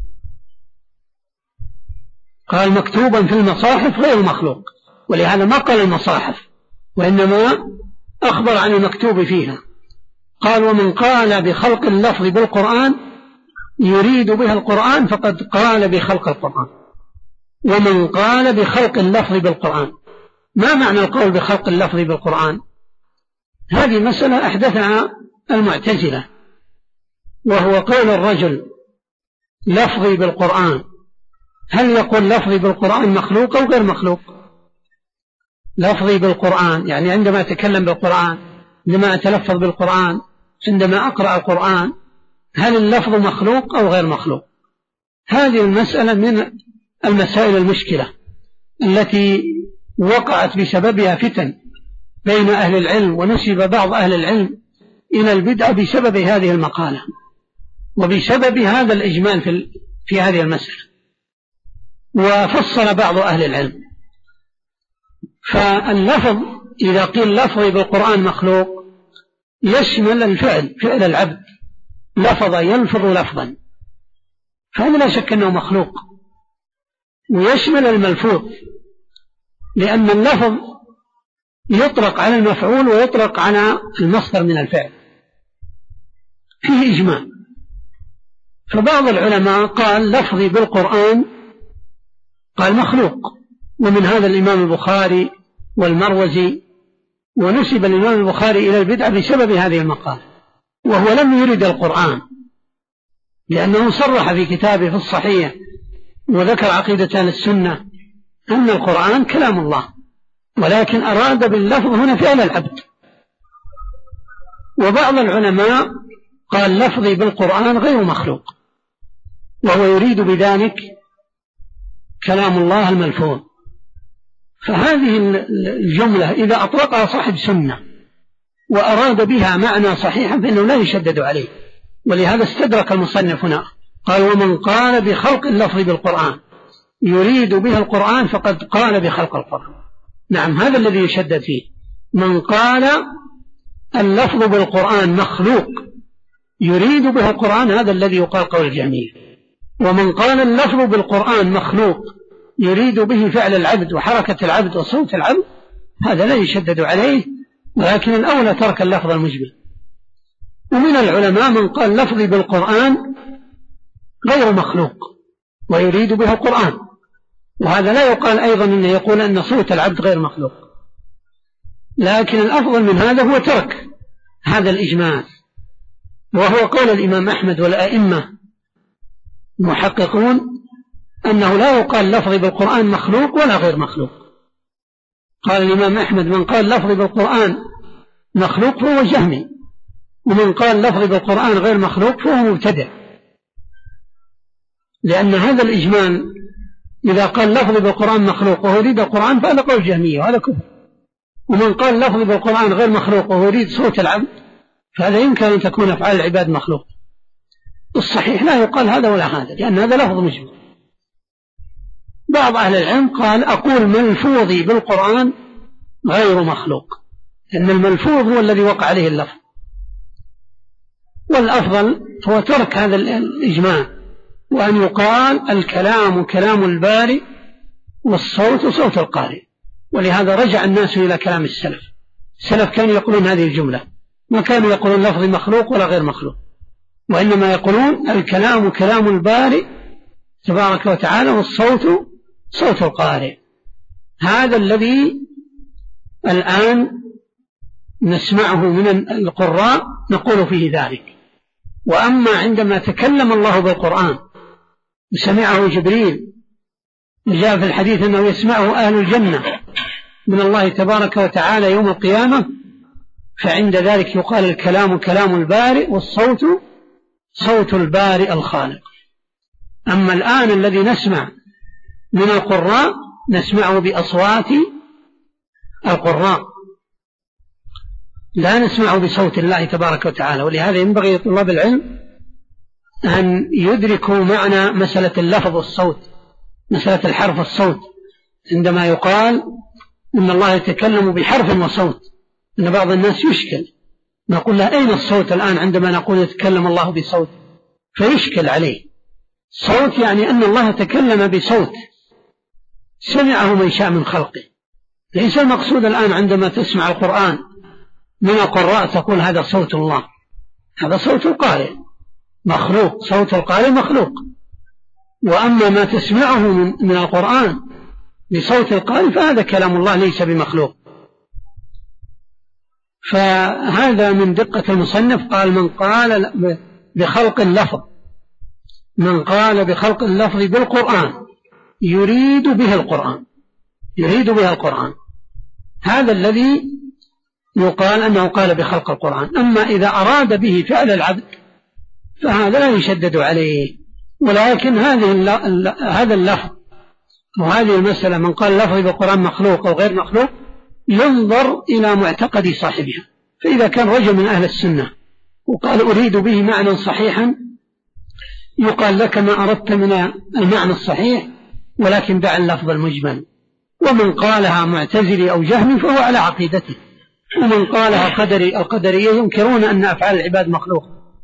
قال مكتوبا في المصاحف غير مخلوق، ولهذا ما قال المصاحف وإنما أخبر عن المكتوب فيها. قال ومن قال بخلق اللفظ بالقرآن يريد بها القرآن فقد قال بخلق القرآن. ومن قال بخلق اللفظ بالقرآن، ما معنى القول بخلق اللفظ بالقرآن؟ هذه مسألة أحدثها المعتزلة، وهو قول الرجل لفظي بالقرآن. هل يقول لفظي بالقرآن مخلوق أو غير مخلوق؟ لفظي بالقرآن يعني عندما أتكلم بالقرآن، عندما أتلفظ بالقرآن، عندما أقرأ القرآن، هل اللفظ مخلوق أو غير مخلوق؟ هذه المسألة من المسائل المشكلة التي وقعت بسببها فتن بين أهل العلم، ونسب بعض أهل العلم إلى البدعة بسبب هذه المقالة وبسبب هذا الإجمال في هذه المسألة. وفصل بعض أهل العلم، فاللفظ إذا قيل لفظي بالقرآن مخلوق يشمل الفعل، فعل العبد، لفظ يلفظ لفظا، فهذا لا شك أنه مخلوق. ويشمل الملفوظ، لأن اللفظ يطلق على المفعول ويطلق على المصدر من الفعل، فيه إجماع. فبعض العلماء قال لفظي بالقرآن قال مخلوق، ومن هذا الإمام البخاري والمروزي، ونسب الإمام البخاري إلى البدعة بسبب هذه المقالة، وهو لم يرد القرآن، لأنه صرح في كتابه في الصحيح وذكر عقيدة أهل السنة أن القرآن كلام الله، ولكن أراد باللفظ هنا فعل العبد. وبعض العلماء قال لفظي بالقرآن غير مخلوق، وهو يريد بذلك كلام الله الملفوظ. فهذه الجملة إذا أطلقها صاحب سنة وأراد بها معنى صحيحا فإنه لا يشدد عليه، ولهذا استدرك المصنف هنا قال ومن قال بخلق اللفظ بالقرآن يريد به القرآن فقد قال بخلق القرآن. نعم، هذا الذي يشدد فيه. من قال اللفظ بالقرآن مخلوق يريد به القرآن، هذا الذي يقال قول الجهمية. ومن قال اللفظ بالقرآن مخلوق يريد به فعل العبد وحركة العبد وصوت العبد، هذا لا يشدد عليه، ولكن الأولى ترك اللفظ المجمل. ومن العلماء من قال لفظي بالقرآن غير مخلوق ويريد به القرآن، وهذا لا يقال أيضا أنه يقول أن صوت العبد غير مخلوق، لكن الأفضل من هذا هو ترك هذا الإجمال، وهو قول الإمام أحمد والأئمة المحققون أنه لا يقال لفظي بالقرآن مخلوق ولا غير مخلوق. قال الإمام أحمد من قال لفظي بالقرآن مخلوق فهو جهمي، ومن قال لفظي بالقرآن غير مخلوق فهو مبتدع، لأن هذا الإجمال إذا قال لفظ بالقرآن مخلوق وهو يريد القرآن فهذا قول جهمية وهذا كفر. ومن قال لفظ بالقرآن غير مخلوق وهو يريد صوت العبد فهذا يمكن أن تكون أفعال العباد مخلوق. الصحيح لا يقال هذا ولا هذا لأن هذا لفظ مجمل. بعض أهل العلم قال أقول ملفوظي بالقرآن غير مخلوق لأن الملفوظ هو الذي وقع عليه اللفظ، والأفضل هو ترك هذا الإجماع وأن يقال الكلام كلام الباري والصوت صوت القارئ. ولهذا رجع الناس إلى كلام السلف. السلف كانوا يقولون هذه الجملة، ما كانوا يقولون لفظ مخلوق ولا غير مخلوق، وإنما يقولون الكلام كلام الباري تبارك وتعالى والصوت صوت القارئ. هذا الذي الآن نسمعه من القراء نقول فيه ذلك. وأما عندما تكلم الله بالقرآن وسمعه جبريل وجاء في الحديث أنه يسمعه أهل الجنة من الله تبارك وتعالى يوم القيامة، فعند ذلك يقال الكلام كلام البارئ والصوت صوت البارئ الخالق. أما الآن الذي نسمع من القراء نسمعه بأصوات القراء لا نسمعه بصوت الله تبارك وتعالى. ولهذا ينبغي لطلاب العلم أن يدركوا معنى مسألة اللفظ والصوت، مسألة الحرف والصوت. عندما يقال إن الله يتكلم بحرف وصوت إن بعض الناس يشكل، نقول له أين الصوت الآن عندما نقول يتكلم الله بصوت؟ فيشكل عليه. صوت يعني أن الله تكلم بصوت سمعه من شاء من خلقه. ليس المقصود الآن عندما تسمع القرآن من القراء تقول هذا صوت الله، هذا صوت القارئ مخلوق، صوت القارئ مخلوق. وأما ما تسمعه من القرآن بصوت القارئ فهذا كلام الله ليس بمخلوق. فهذا من دقة المصنف. قال من قال بخلق اللفظ، من قال بخلق اللفظ بالقرآن يريد به القرآن، يريد به القرآن، هذا الذي يقال أنه قال بخلق القرآن. أما إذا أراد به فعل العبد فهذا لا يشدد عليه. ولكن هذا اللفظ وهذه المسألة من قال لفظ بالقرآن مخلوق أو غير مخلوق ينظر إلى معتقد صاحبها. فإذا كان رجل من أهل السنة وقال أريد به معنى صحيحا يقال لك ما أردت من المعنى الصحيح ولكن دع اللفظ المجمل. ومن قالها معتزلي أو جهمي فهو على عقيدته. ومن قالها قدري القدرية ينكرون أن أفعال العباد مخلوق،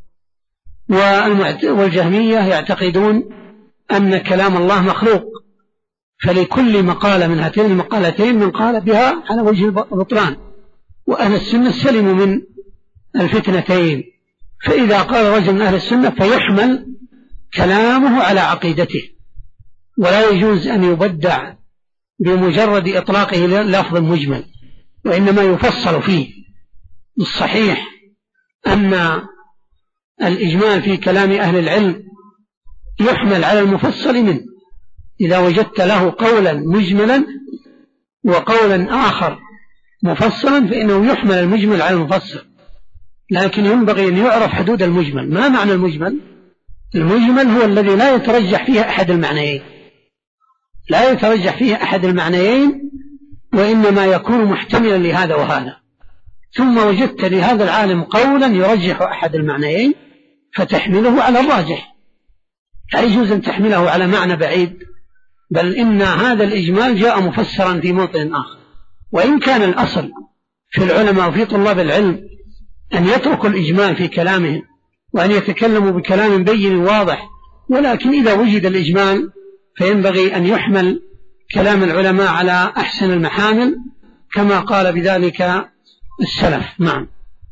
والجهمية يعتقدون أن كلام الله مخلوق. فلكل مقالة من هاتين المقالتين من قال بها على وجه البطلان، وأهل السنة سلموا من الفتنتين. فإذا قال رجل من أهل السنة فيحمل كلامه على عقيدته، ولا يجوز أن يبدع بمجرد إطلاقه لفظ مجمل، وإنما يفصل فيه. الصحيح أن الإجمال في كلام أهل العلم يحمل على المفصل منه. إذا وجدت له قولا مجملا وقولا آخر مفصلا فإنه يحمل المجمل على المفصل، لكن ينبغي أن يعرف حدود المجمل. ما معنى المجمل؟ المجمل هو الذي لا يترجح فيه أحد المعنيين، لا يترجح فيه أحد المعنيين، وإنما يكون محتملا لهذا وهذا. ثم وجدت لهذا العالم قولا يرجح أحد المعنيين فتحمله على الراجح، لا يجوز أن تحمله على معنى بعيد، بل إن هذا الإجمال جاء مفسرا في موطن آخر. وإن كان الأصل في العلماء وفي طلاب العلم أن يتركوا الإجمال في كلامهم وأن يتكلموا بكلام بين واضح، ولكن إذا وجد الإجمال فينبغي أن يحمل كلام العلماء على أحسن المحامل كما قال بذلك السلف. نعم.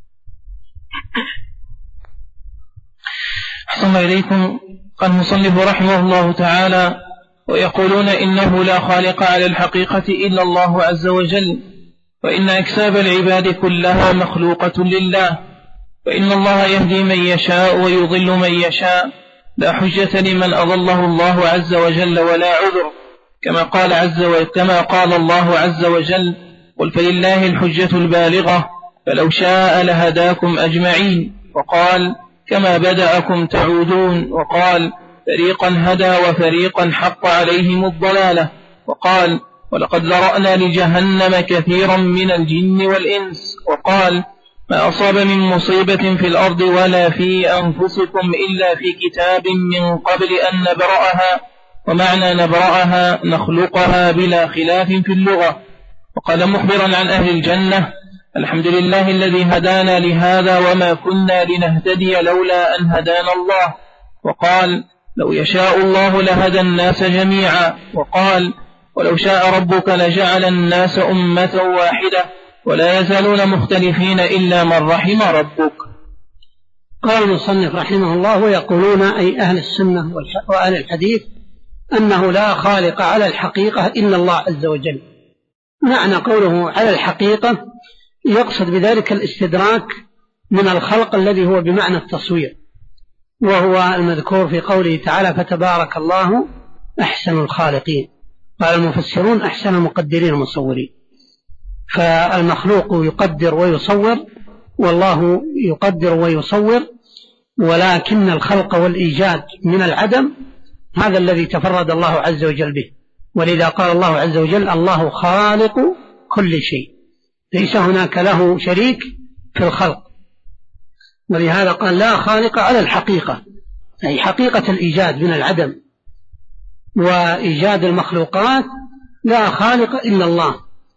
أحسن إليكم. قال المصنف رحمه الله تعالى: ويقولون إنه لا خالق على الحقيقة إلا الله عز وجل، وإن أكساب العباد كلها مخلوقة لله، وإن الله يهدي من يشاء ويضل من يشاء، لا حجة لمن أضله الله عز وجل ولا عذر، كما قال الله عز وجل: قل فلله الحجة البالغة فلو شاء لهداكم أجمعين. وقال: كما بدأكم تعودون. وقال: فريقا هدى وفريقا حق عليهم الضلالة. وقال: ولقد ذرأنا لجهنم كثيرا من الجن والإنس. وقال: ما أصاب من مصيبة في الأرض ولا في أنفسكم إلا في كتاب من قبل أن نبرأها. ومعنى نبرأها نخلقها بلا خلاف في اللغة. وقال مخبرا عن أهل الجنة: الحمد لله الذي هدانا لهذا وما كنا لنهتدي لولا أن هدانا الله. وقال: لو يشاء الله لهدى الناس جميعا. وقال: ولو شاء ربك لجعل الناس أمة واحدة ولا يزالون مختلفين إلا من رحم ربك. قال المصنف رحمه الله: ويقولون أي أهل السنة وأهل الحديث أنه لا خالق على الحقيقة إلا الله عز وجل. معنى قوله على الحقيقة يقصد بذلك الاستدراك من الخلق الذي هو بمعنى التصوير، وهو المذكور في قوله تعالى: فتبارك الله أحسن الخالقين. قال المفسرون: أحسن المقدرين المصورين. فالمخلوق يقدر ويصور، والله يقدر ويصور، ولكن الخلق والإيجاد من العدم هذا الذي تفرد الله عز وجل به. ولذا قال الله عز وجل: الله خالق كل شيء، ليس هناك له شريك في الخلق. ولهذا قال: لا خالق على الحقيقة، أي حقيقة الإيجاد من العدم وإيجاد المخلوقات لا خالق إلا الله.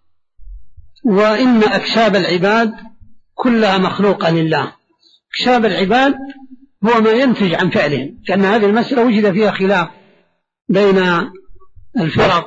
وإن أكساب العباد كلها مخلوقة لله. أكساب العباد هو ما ينتج عن فعلهم، لأن هذه المسألة وجد فيها خلاف بين الفرق.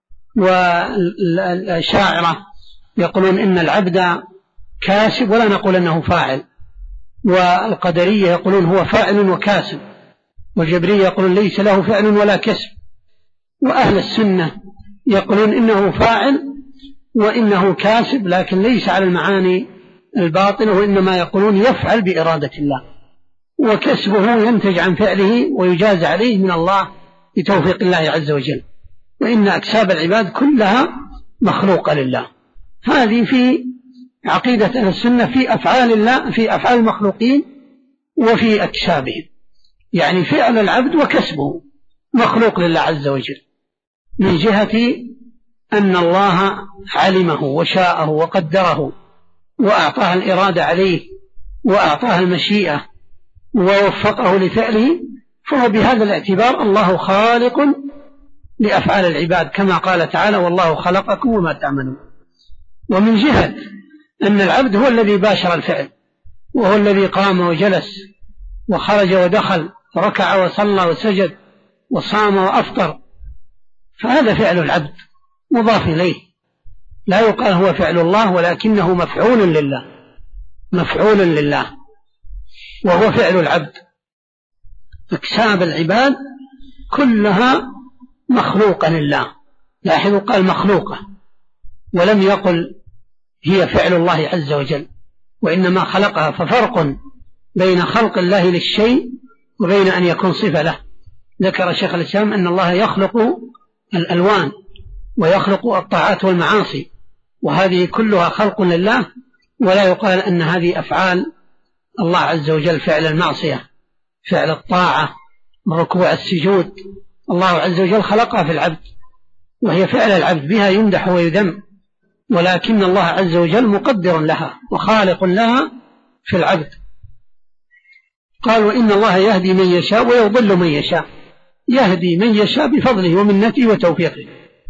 والشاعرة يقولون إن العبد كاسب ولا نقول أنه فاعل، والقدرية يقولون هو فاعل وكاسب، والجبرية يقولون ليس له فعل ولا كسب، وأهل السنة يقولون إنه فاعل وإنه كاسب لكن ليس على المعاني الباطنة، وإنما يقولون يفعل بإرادة الله، وكسبه ينتج عن فعله ويجاز عليه من الله بتوفيق الله عز وجل. وإن أكساب العباد كلها مخلوقة لله. هذه في عقيدة أهل السنة في أفعال الله، في أفعال المخلوقين وفي أكسابهم، يعني فعل العبد وكسبه مخلوق لله عز وجل، من جهة أن الله علمه وشاءه وقدره وأعطاه الإرادة عليه وأعطاه المشيئة ووفقه لفعله، فهو بهذا الاعتبار الله خالق لأفعال العباد، كما قال تعالى: والله خلقكم وما تعملون. ومن جهة أن العبد هو الذي باشر الفعل، وهو الذي قام وجلس وخرج ودخل وركع وصلى وسجد وصام وأفطر، فهذا فعل العبد مضاف إليه، لا يقال هو فعل الله، ولكنه مفعول لله، مفعول لله، وهو فعل العبد. أكساب العباد كلها مخلوقة لله. لاحظوا قال مخلوقة ولم يقل هي فعل الله عز وجل، وإنما خلقها. ففرق بين خلق الله للشيء وبين أن يكون صفة له. ذكر شيخ الإسلام أن الله يخلق الألوان ويخلق الطاعات والمعاصي، وهذه كلها خلق لله، ولا يقال أن هذه أفعال الله عز وجل، فعل المعصية، فعل الطاعة، الركوع، السجود، الله عز وجل خلقها في العبد، وهي فعل العبد، بها يمدح ويذم، ولكن الله عز وجل مقدر لها وخالق لها في العبد. قال: وإن الله يهدي من يشاء ويضل من يشاء. يهدي من يشاء بفضله ومنته وتوفيقه،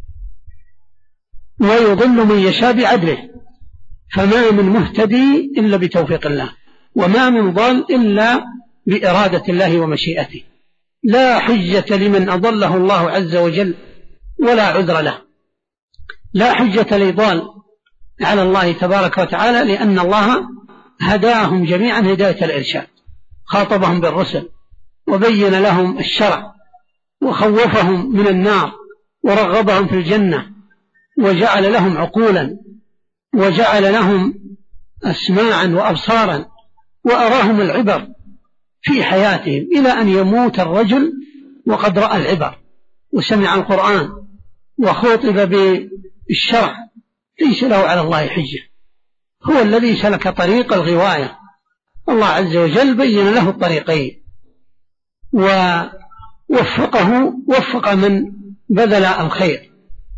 ويضل من يشاء بعدله، فما من مهتدي إلا بتوفيق الله، وما من ضال إلا بإرادة الله ومشيئته. لا حجة لمن أضله الله عز وجل ولا عذر له. لا حجة لضال على الله تبارك وتعالى، لأن الله هداهم جميعا هداية الإرشاد، خاطبهم بالرسل وبين لهم الشرع وخوفهم من النار ورغبهم في الجنة، وجعل لهم عقولا وجعل لهم أسماعا وأبصارا، وأراهم العبر في حياتهم إلى أن يموت الرجل وقد رأى العبر وسمع القرآن وخوطب بالشرع، ليس له على الله حجة. هو الذي سلك طريق الغواية، الله عز وجل بين له الطريقين، وفق من بذل الخير.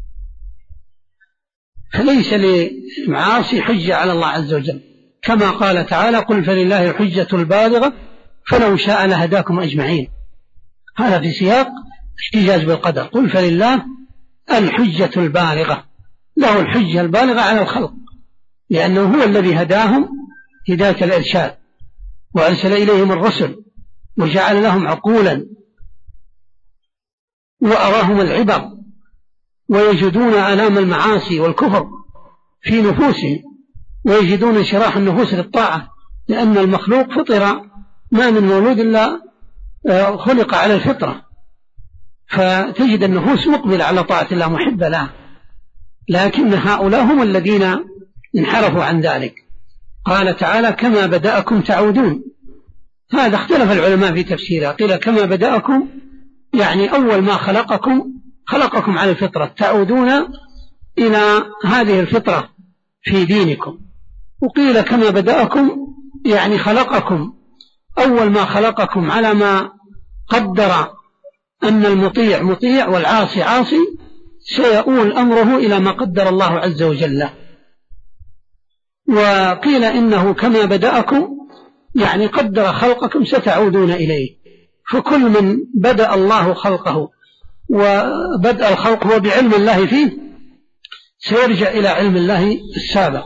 فليس للمعاصي حجة على الله عز وجل، كما قال تعالى: قل فلله الحجة البالغة فلو شاء لهداكم أجمعين. هذا في سياق احتجاج بالقدر. قل فلله الحجة البالغة، له الحجة البالغة على الخلق، لأنه هو الذي هداهم هداية الإرشاد، وأرسل إليهم الرسل، وجعل لهم عقولا، وأراهم العبر، ويجدون آلام المعاصي والكفر في نفوسهم، ويجدون انشراح النفوس للطاعة، لأن المخلوق فطر، ما من مولود إلا خلق على الفطرة، فتجد النفوس مقبلة على طاعة الله محبة له، لكن هؤلاء هم الذين انحرفوا عن ذلك. قال تعالى: كما بدأكم تعودون. هذا اختلف العلماء في تفسيره، قيل كما بدأكم يعني أول ما خلقكم على الفطرة، تعودون إلى هذه الفطرة في دينكم. وقيل كما بدأكم يعني خلقكم أول ما خلقكم على ما قدر أن المطيع مطيع والعاصي عاصي، سيؤول أمره إلى ما قدر الله عز وجل. وقيل إنه كما بدأكم يعني قدر خلقكم ستعودون إليه، فكل من بدأ الله خلقه وبدأ الخلق هو بعلم الله فيه سيرجع إلى علم الله السابق.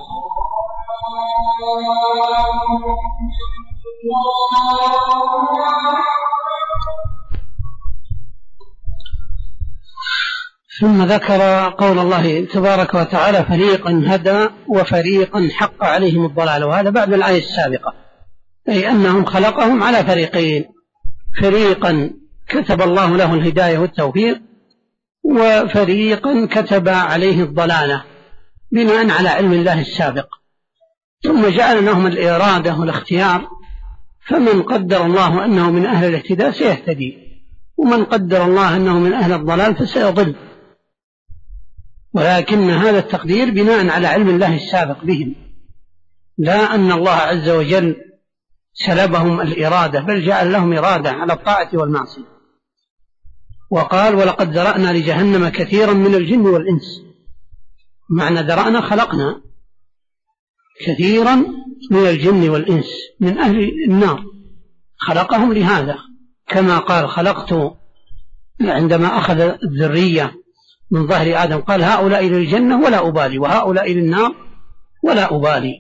ثم ذكر قول الله تبارك وتعالى: فريقا هدى وفريقا حق عليهم الضلال. وهذا بعد الآية السابقة، أي أنهم خلقهم على فريقين: فريقا كتب الله له الهداية والتوفيق، وفريقا كتب عليه الضلالة بناء على علم الله السابق. ثم جعل لهم الإرادة والاختيار، فمن قدر الله أنه من أهل الاهتداء سيهتدي، ومن قدر الله أنه من أهل الضلال فسيضل. ولكن هذا التقدير بناء على علم الله السابق بهم، لا أن الله عز وجل سلبهم الإرادة، بل جعل لهم إرادة على الطاعة والمعصية. وقال: ولقد ذرأنا لجهنم كثيرا من الجن والإنس. معنى ذرأنا خلقنا كثيرا من الجن والإنس من أهل النار، خلقهم لهذا، كما قال: خلقت عندما أخذ الذرية من ظهر آدم قال: هؤلاء للجنة ولا أبالي، وهؤلاء للنار ولا أبالي.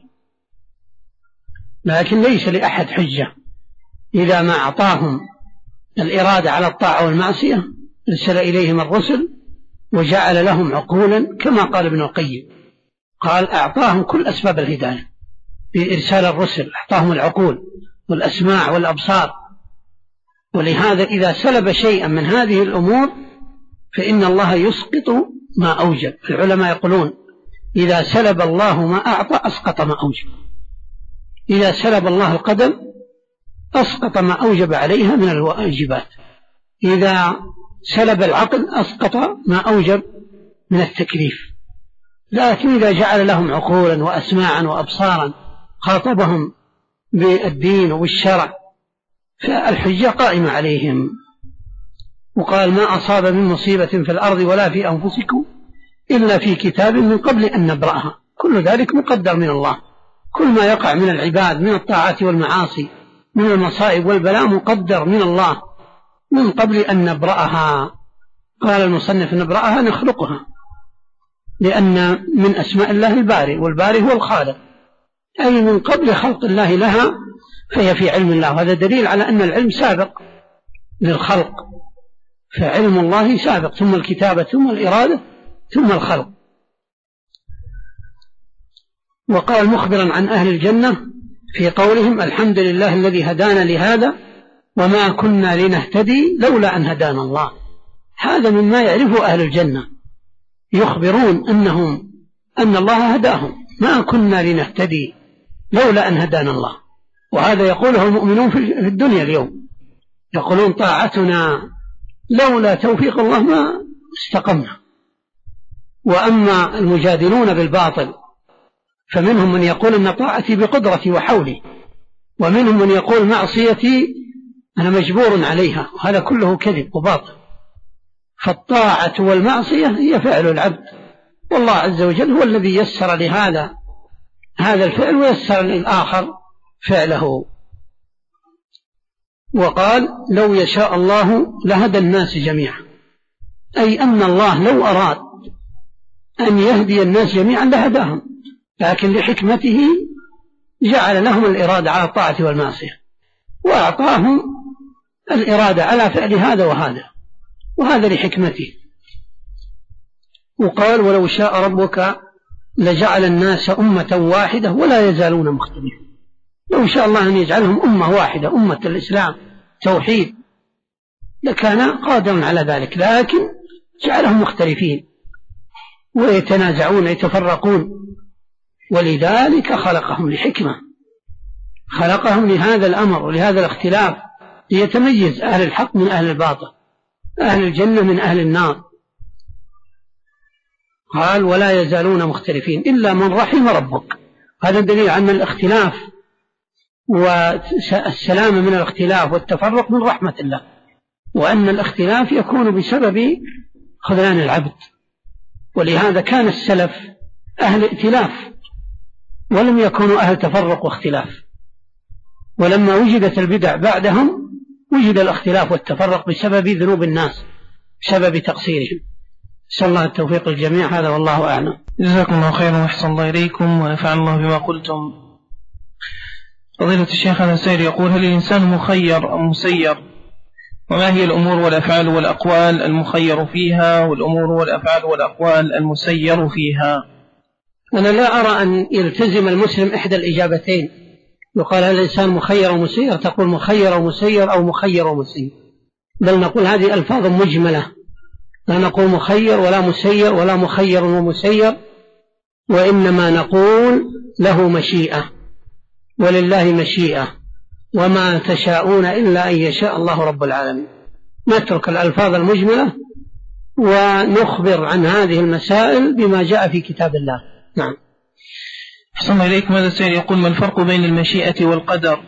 لكن ليس لأحد حجة إذا ما أعطاهم الإرادة على الطاعة والمعصية، أرسل إليهم الرسل وجعل لهم عقولا، كما قال ابن القيم، قال: أعطاهم كل أسباب الهداية بإرسال الرسل، أعطاهم العقول والأسماع والأبصار. ولهذا إذا سلب شيئا من هذه الأمور فإن الله يسقط ما أوجب. العلماء يقولون: إذا سلب الله ما أعطى أسقط ما أوجب. إذا سلب الله القدم أسقط ما أوجب عليها من الواجبات. إذا سلب العقل أسقط ما أوجب من التكليف. لكن إذا جعل لهم عقولا وأسماعا وأبصارا خاطبهم بالدين والشرع فالحجة قائمة عليهم. وقال: ما أصاب من مصيبة في الأرض ولا في أنفسكم إلا في كتاب من قبل أن نبرأها. كل ذلك مقدر من الله. كل ما يقع من العباد من الطاعات والمعاصي من المصائب والبلاء مقدر من الله من قبل أن نبرأها. قال المصنف: نبرأها نخلقها، لأن من أسماء الله البارئ، والبارئ هو الخالق، أي من قبل خلق الله لها فهي في علم الله. وهذا دليل على أن العلم سابق للخلق، فعلم الله سابق، ثم الكتابة ثم الإرادة ثم الخلق. وقال مخبرا عن أهل الجنة في قولهم: الحمد لله الذي هدانا لهذا وما كنا لنهتدي لولا أن هدانا الله. هذا مما يعرفه أهل الجنة، يخبرون أن الله هداهم، ما كنا لنهتدي لولا أن هدانا الله. وهذا يقوله المؤمنون في الدنيا اليوم، يقولون: طاعتنا لولا توفيق الله ما استقمنا. وأما المجادلون بالباطل فمنهم من يقول: أن طاعتي بقدرتي وحولي، ومنهم من يقول: معصيتي أنا مجبور عليها، وهذا كله كذب وباطل. فالطاعة والمعصية هي فعل العبد، والله عز وجل هو الذي يسر لهذا الفعل ويسر للآخر فعله. وقال لو يشاء الله لهدى الناس جميعا، أي أن الله لو أراد أن يهدي الناس جميعا لهداهم، لكن لحكمته جعل لهم الإرادة على الطاعة والمعصية، وأعطاهم الإرادة على فعل هذا وهذا لحكمته. وقال ولو شاء ربك لجعل الناس أمة واحدة ولا يزالون مختلفين. لو شاء الله أن يجعلهم أمة واحدة، أمة الإسلام توحيد، لكان قادرا على ذلك، لكن جعلهم مختلفين ويتنازعون يتفرقون، ولذلك خلقهم لحكمة، خلقهم لهذا الأمر ولهذا الاختلاف، ليتميز أهل الحق من أهل الباطل، أهل الجنة من أهل النار. قال ولا يزالون مختلفين إلا من رحم ربك. هذا دليل على الاختلاف والسلام من الاختلاف والتفرق من رحمة الله، وأن الاختلاف يكون بسبب خذلان العبد. ولهذا كان السلف أهل ائتلاف ولم يكونوا أهل تفرق واختلاف، ولما وجدت البدع بعدهم وجد الاختلاف والتفرق بسبب ذنوب الناس، بسبب تقصيرهم. نسأل الله التوفيق للجميع، هذا والله أعلم. جزاكم الله خيرا وأحسن الله إليكم ونفع الله بما قلتم. فضيلة الشيخ هذا السائل يقول هل الإنسان مخير أم مسير؟ وما هي الأمور والأفعال والأقوال المخير فيها والأمور والأفعال والأقوال المسير فيها؟ أنا لا أرى أن يلتزم المسلم إحدى الإجابتين، يقال هل الإنسان مخير ومسير، تقول مخير ومسير أو مخير ومسير، بل نقول هذه ألفاظ مجملة، لا نقول مخير ولا مسير ولا مخير ومسير، وإنما نقول له مشيئة ولله مشيئة، وما تشاءون إلا أن يشاء الله رب العالمين. نترك الألفاظ المجملة ونخبر عن هذه المسائل بما جاء في كتاب الله. نعم. أحسن إليكم. هذا السائل يقول ما الفرق بين المشيئة والقدر؟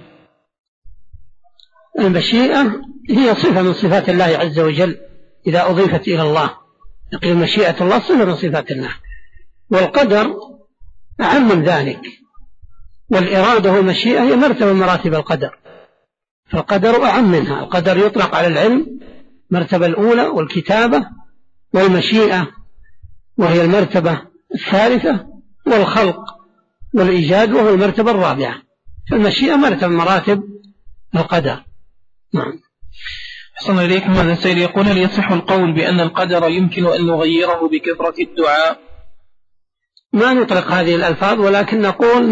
المشيئة هي صفة من صفات الله عز وجل إذا أضيفت إلى الله، يقول مشيئة الله صفة من صفات الله، والقدر أعم من ذلك، والإرادة والمشيئة هي مرتبة من مراتب القدر، فالقدر أعم منها. القدر يطلق على العلم مرتبة الأولى، والكتابة، والمشيئة وهي المرتبة الثالثة، والخلق والإيجاد وهو المرتبة الرابعة، فالمشيئة مرتبة من مراتب القدر. نعم. أحسن إليكم. هذا السائل يقول هل يصح القول بأن القدر يمكن أن نغيره بكثرة الدعاء؟ ما نطلق هذه الألفاظ، ولكن نقول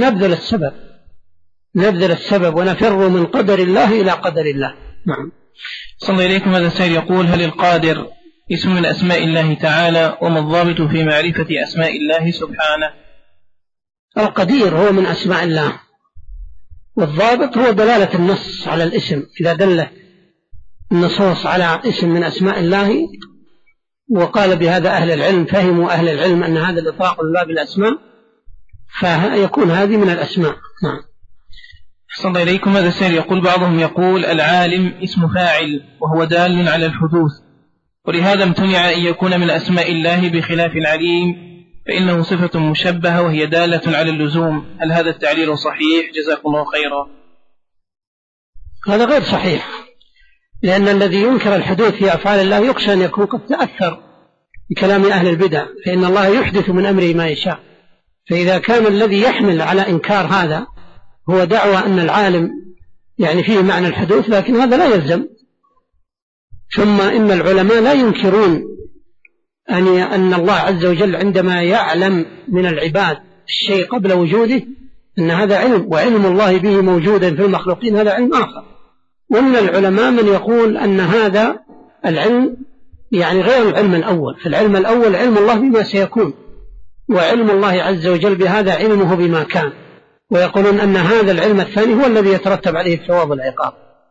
نبذل السبب ونفر من قدر الله إلى قدر الله. نعم. أحسن إليكم. هذا السائل يقول هل القادر اسم من أسماء الله تعالى، وما الضابط في معرفة أسماء الله سبحانه؟ القدير هو من أسماء الله، والضابط هو دلالة النص على الاسم، إذا دل النصوص على اسم من أسماء الله وقال بهذا أهل العلم، فهموا أهل العلم أن هذا الإطلاق لله بالأسماء، فيكون هذه من الأسماء. نعم. أحسن إليكم. هذا السائل يقول بعضهم يقول العالم اسم فاعل وهو دال على الحدوث، ولهذا امتنع أن يكون من أسماء الله بخلاف العليم فإنه صفة مشبهة وهي دالة على اللزوم. هل هذا التعليل صحيح؟ جزاكم الله خيرا. هذا غير صحيح، لأن الذي ينكر الحدوث في أفعال الله يخشى أن يكون قد تأثر بكلام أهل البدع، فإن الله يحدث من أمره ما يشاء. فإذا كان الذي يحمل على إنكار هذا هو دعوى أن العالم يعني فيه معنى الحدوث، لكن هذا لا يلزم. ثم إن العلماء لا ينكرون أن الله عز وجل عندما يعلم من العباد الشيء قبل وجوده أن هذا علم، وعلم الله به موجودا في المخلوقين هذا علم آخر. ومن العلماء من يقول أن هذا العلم يعني غير العلم الأول، فالعلم الأول علم الله بما سيكون، وعلم الله عز وجل بهذا علمه بما كان، ويقولون أن هذا العلم الثاني هو الذي يترتب عليه الثواب والعقاب.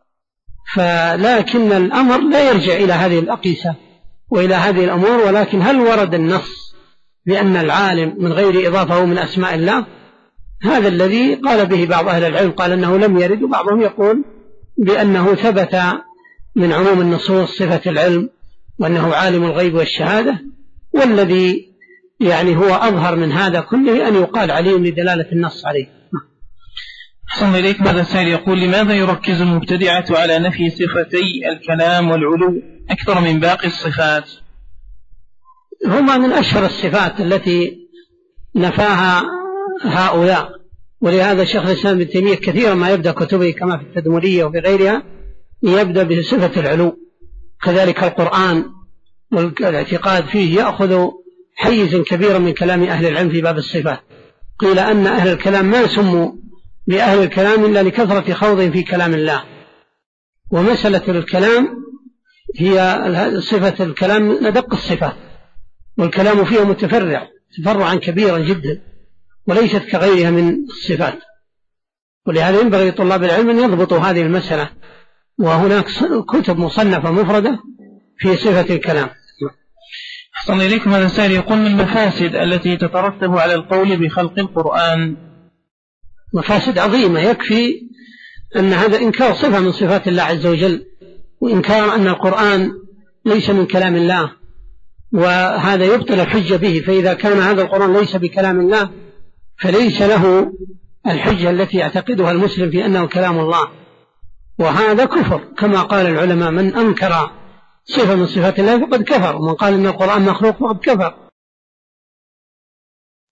فلكن الأمر لا يرجع إلى هذه الأقيسة وإلى هذه الأمور، ولكن هل ورد النص بأن العالم من غير إضافة من أسماء الله؟ هذا الذي قال به بعض أهل العلم، قال أنه لم يرد، وبعضهم يقول بأنه ثبت من عموم النصوص صفة العلم وأنه عالم الغيب والشهادة، والذي يعني هو أظهر من هذا كله أن يقال عليم لدلالة النص عليه. أحسن إليك. ماذا سائل يقول: لماذا يركز المبتدعة على نفي صفتي الكلام والعلو أكثر من باقي الصفات؟ هما من أشهر الصفات التي نفاها هؤلاء، ولهذا شيخ الإسلام ابن تيمية كثيرا ما يبدأ كتبه كما في التدمرية وفي غيرها يبدأ بصفة العلو. كذلك القرآن والاعتقاد فيه يأخذ حيزا كبيرا من كلام أهل العلم في باب الصفات. قيل أن أهل الكلام ما سموا بأهل الكلام إلا لكثرة خوضهم في كلام الله، ومسألة الكلام هي صفة الكلام ندق الصفات، والكلام فيها متفرع تفرعا كبيرا جدا وليست كغيرها من الصفات، ولهذا ينبغي لطلاب العلم أن يضبطوا هذه المسألة، وهناك كتب مصنفة مفردة في صفة الكلام. أحسن إليكم. هذا السائل يقول: من المفاسد التي تترتب على القول بخلق القرآن؟ مفاسد عظيمة، يكفي أن هذا إنكار صفة من صفات الله عز وجل، وإنكار أن القرآن ليس من كلام الله، وهذا يبطل الحجة به. فإذا كان هذا القرآن ليس بكلام الله فليس له الحجة التي يعتقدها المسلم في أنه كلام الله، وهذا كفر. كما قال العلماء: من أنكر صفة من صفات الله فقد كفر، ومن قال أن القرآن مخلوق فقد كفر.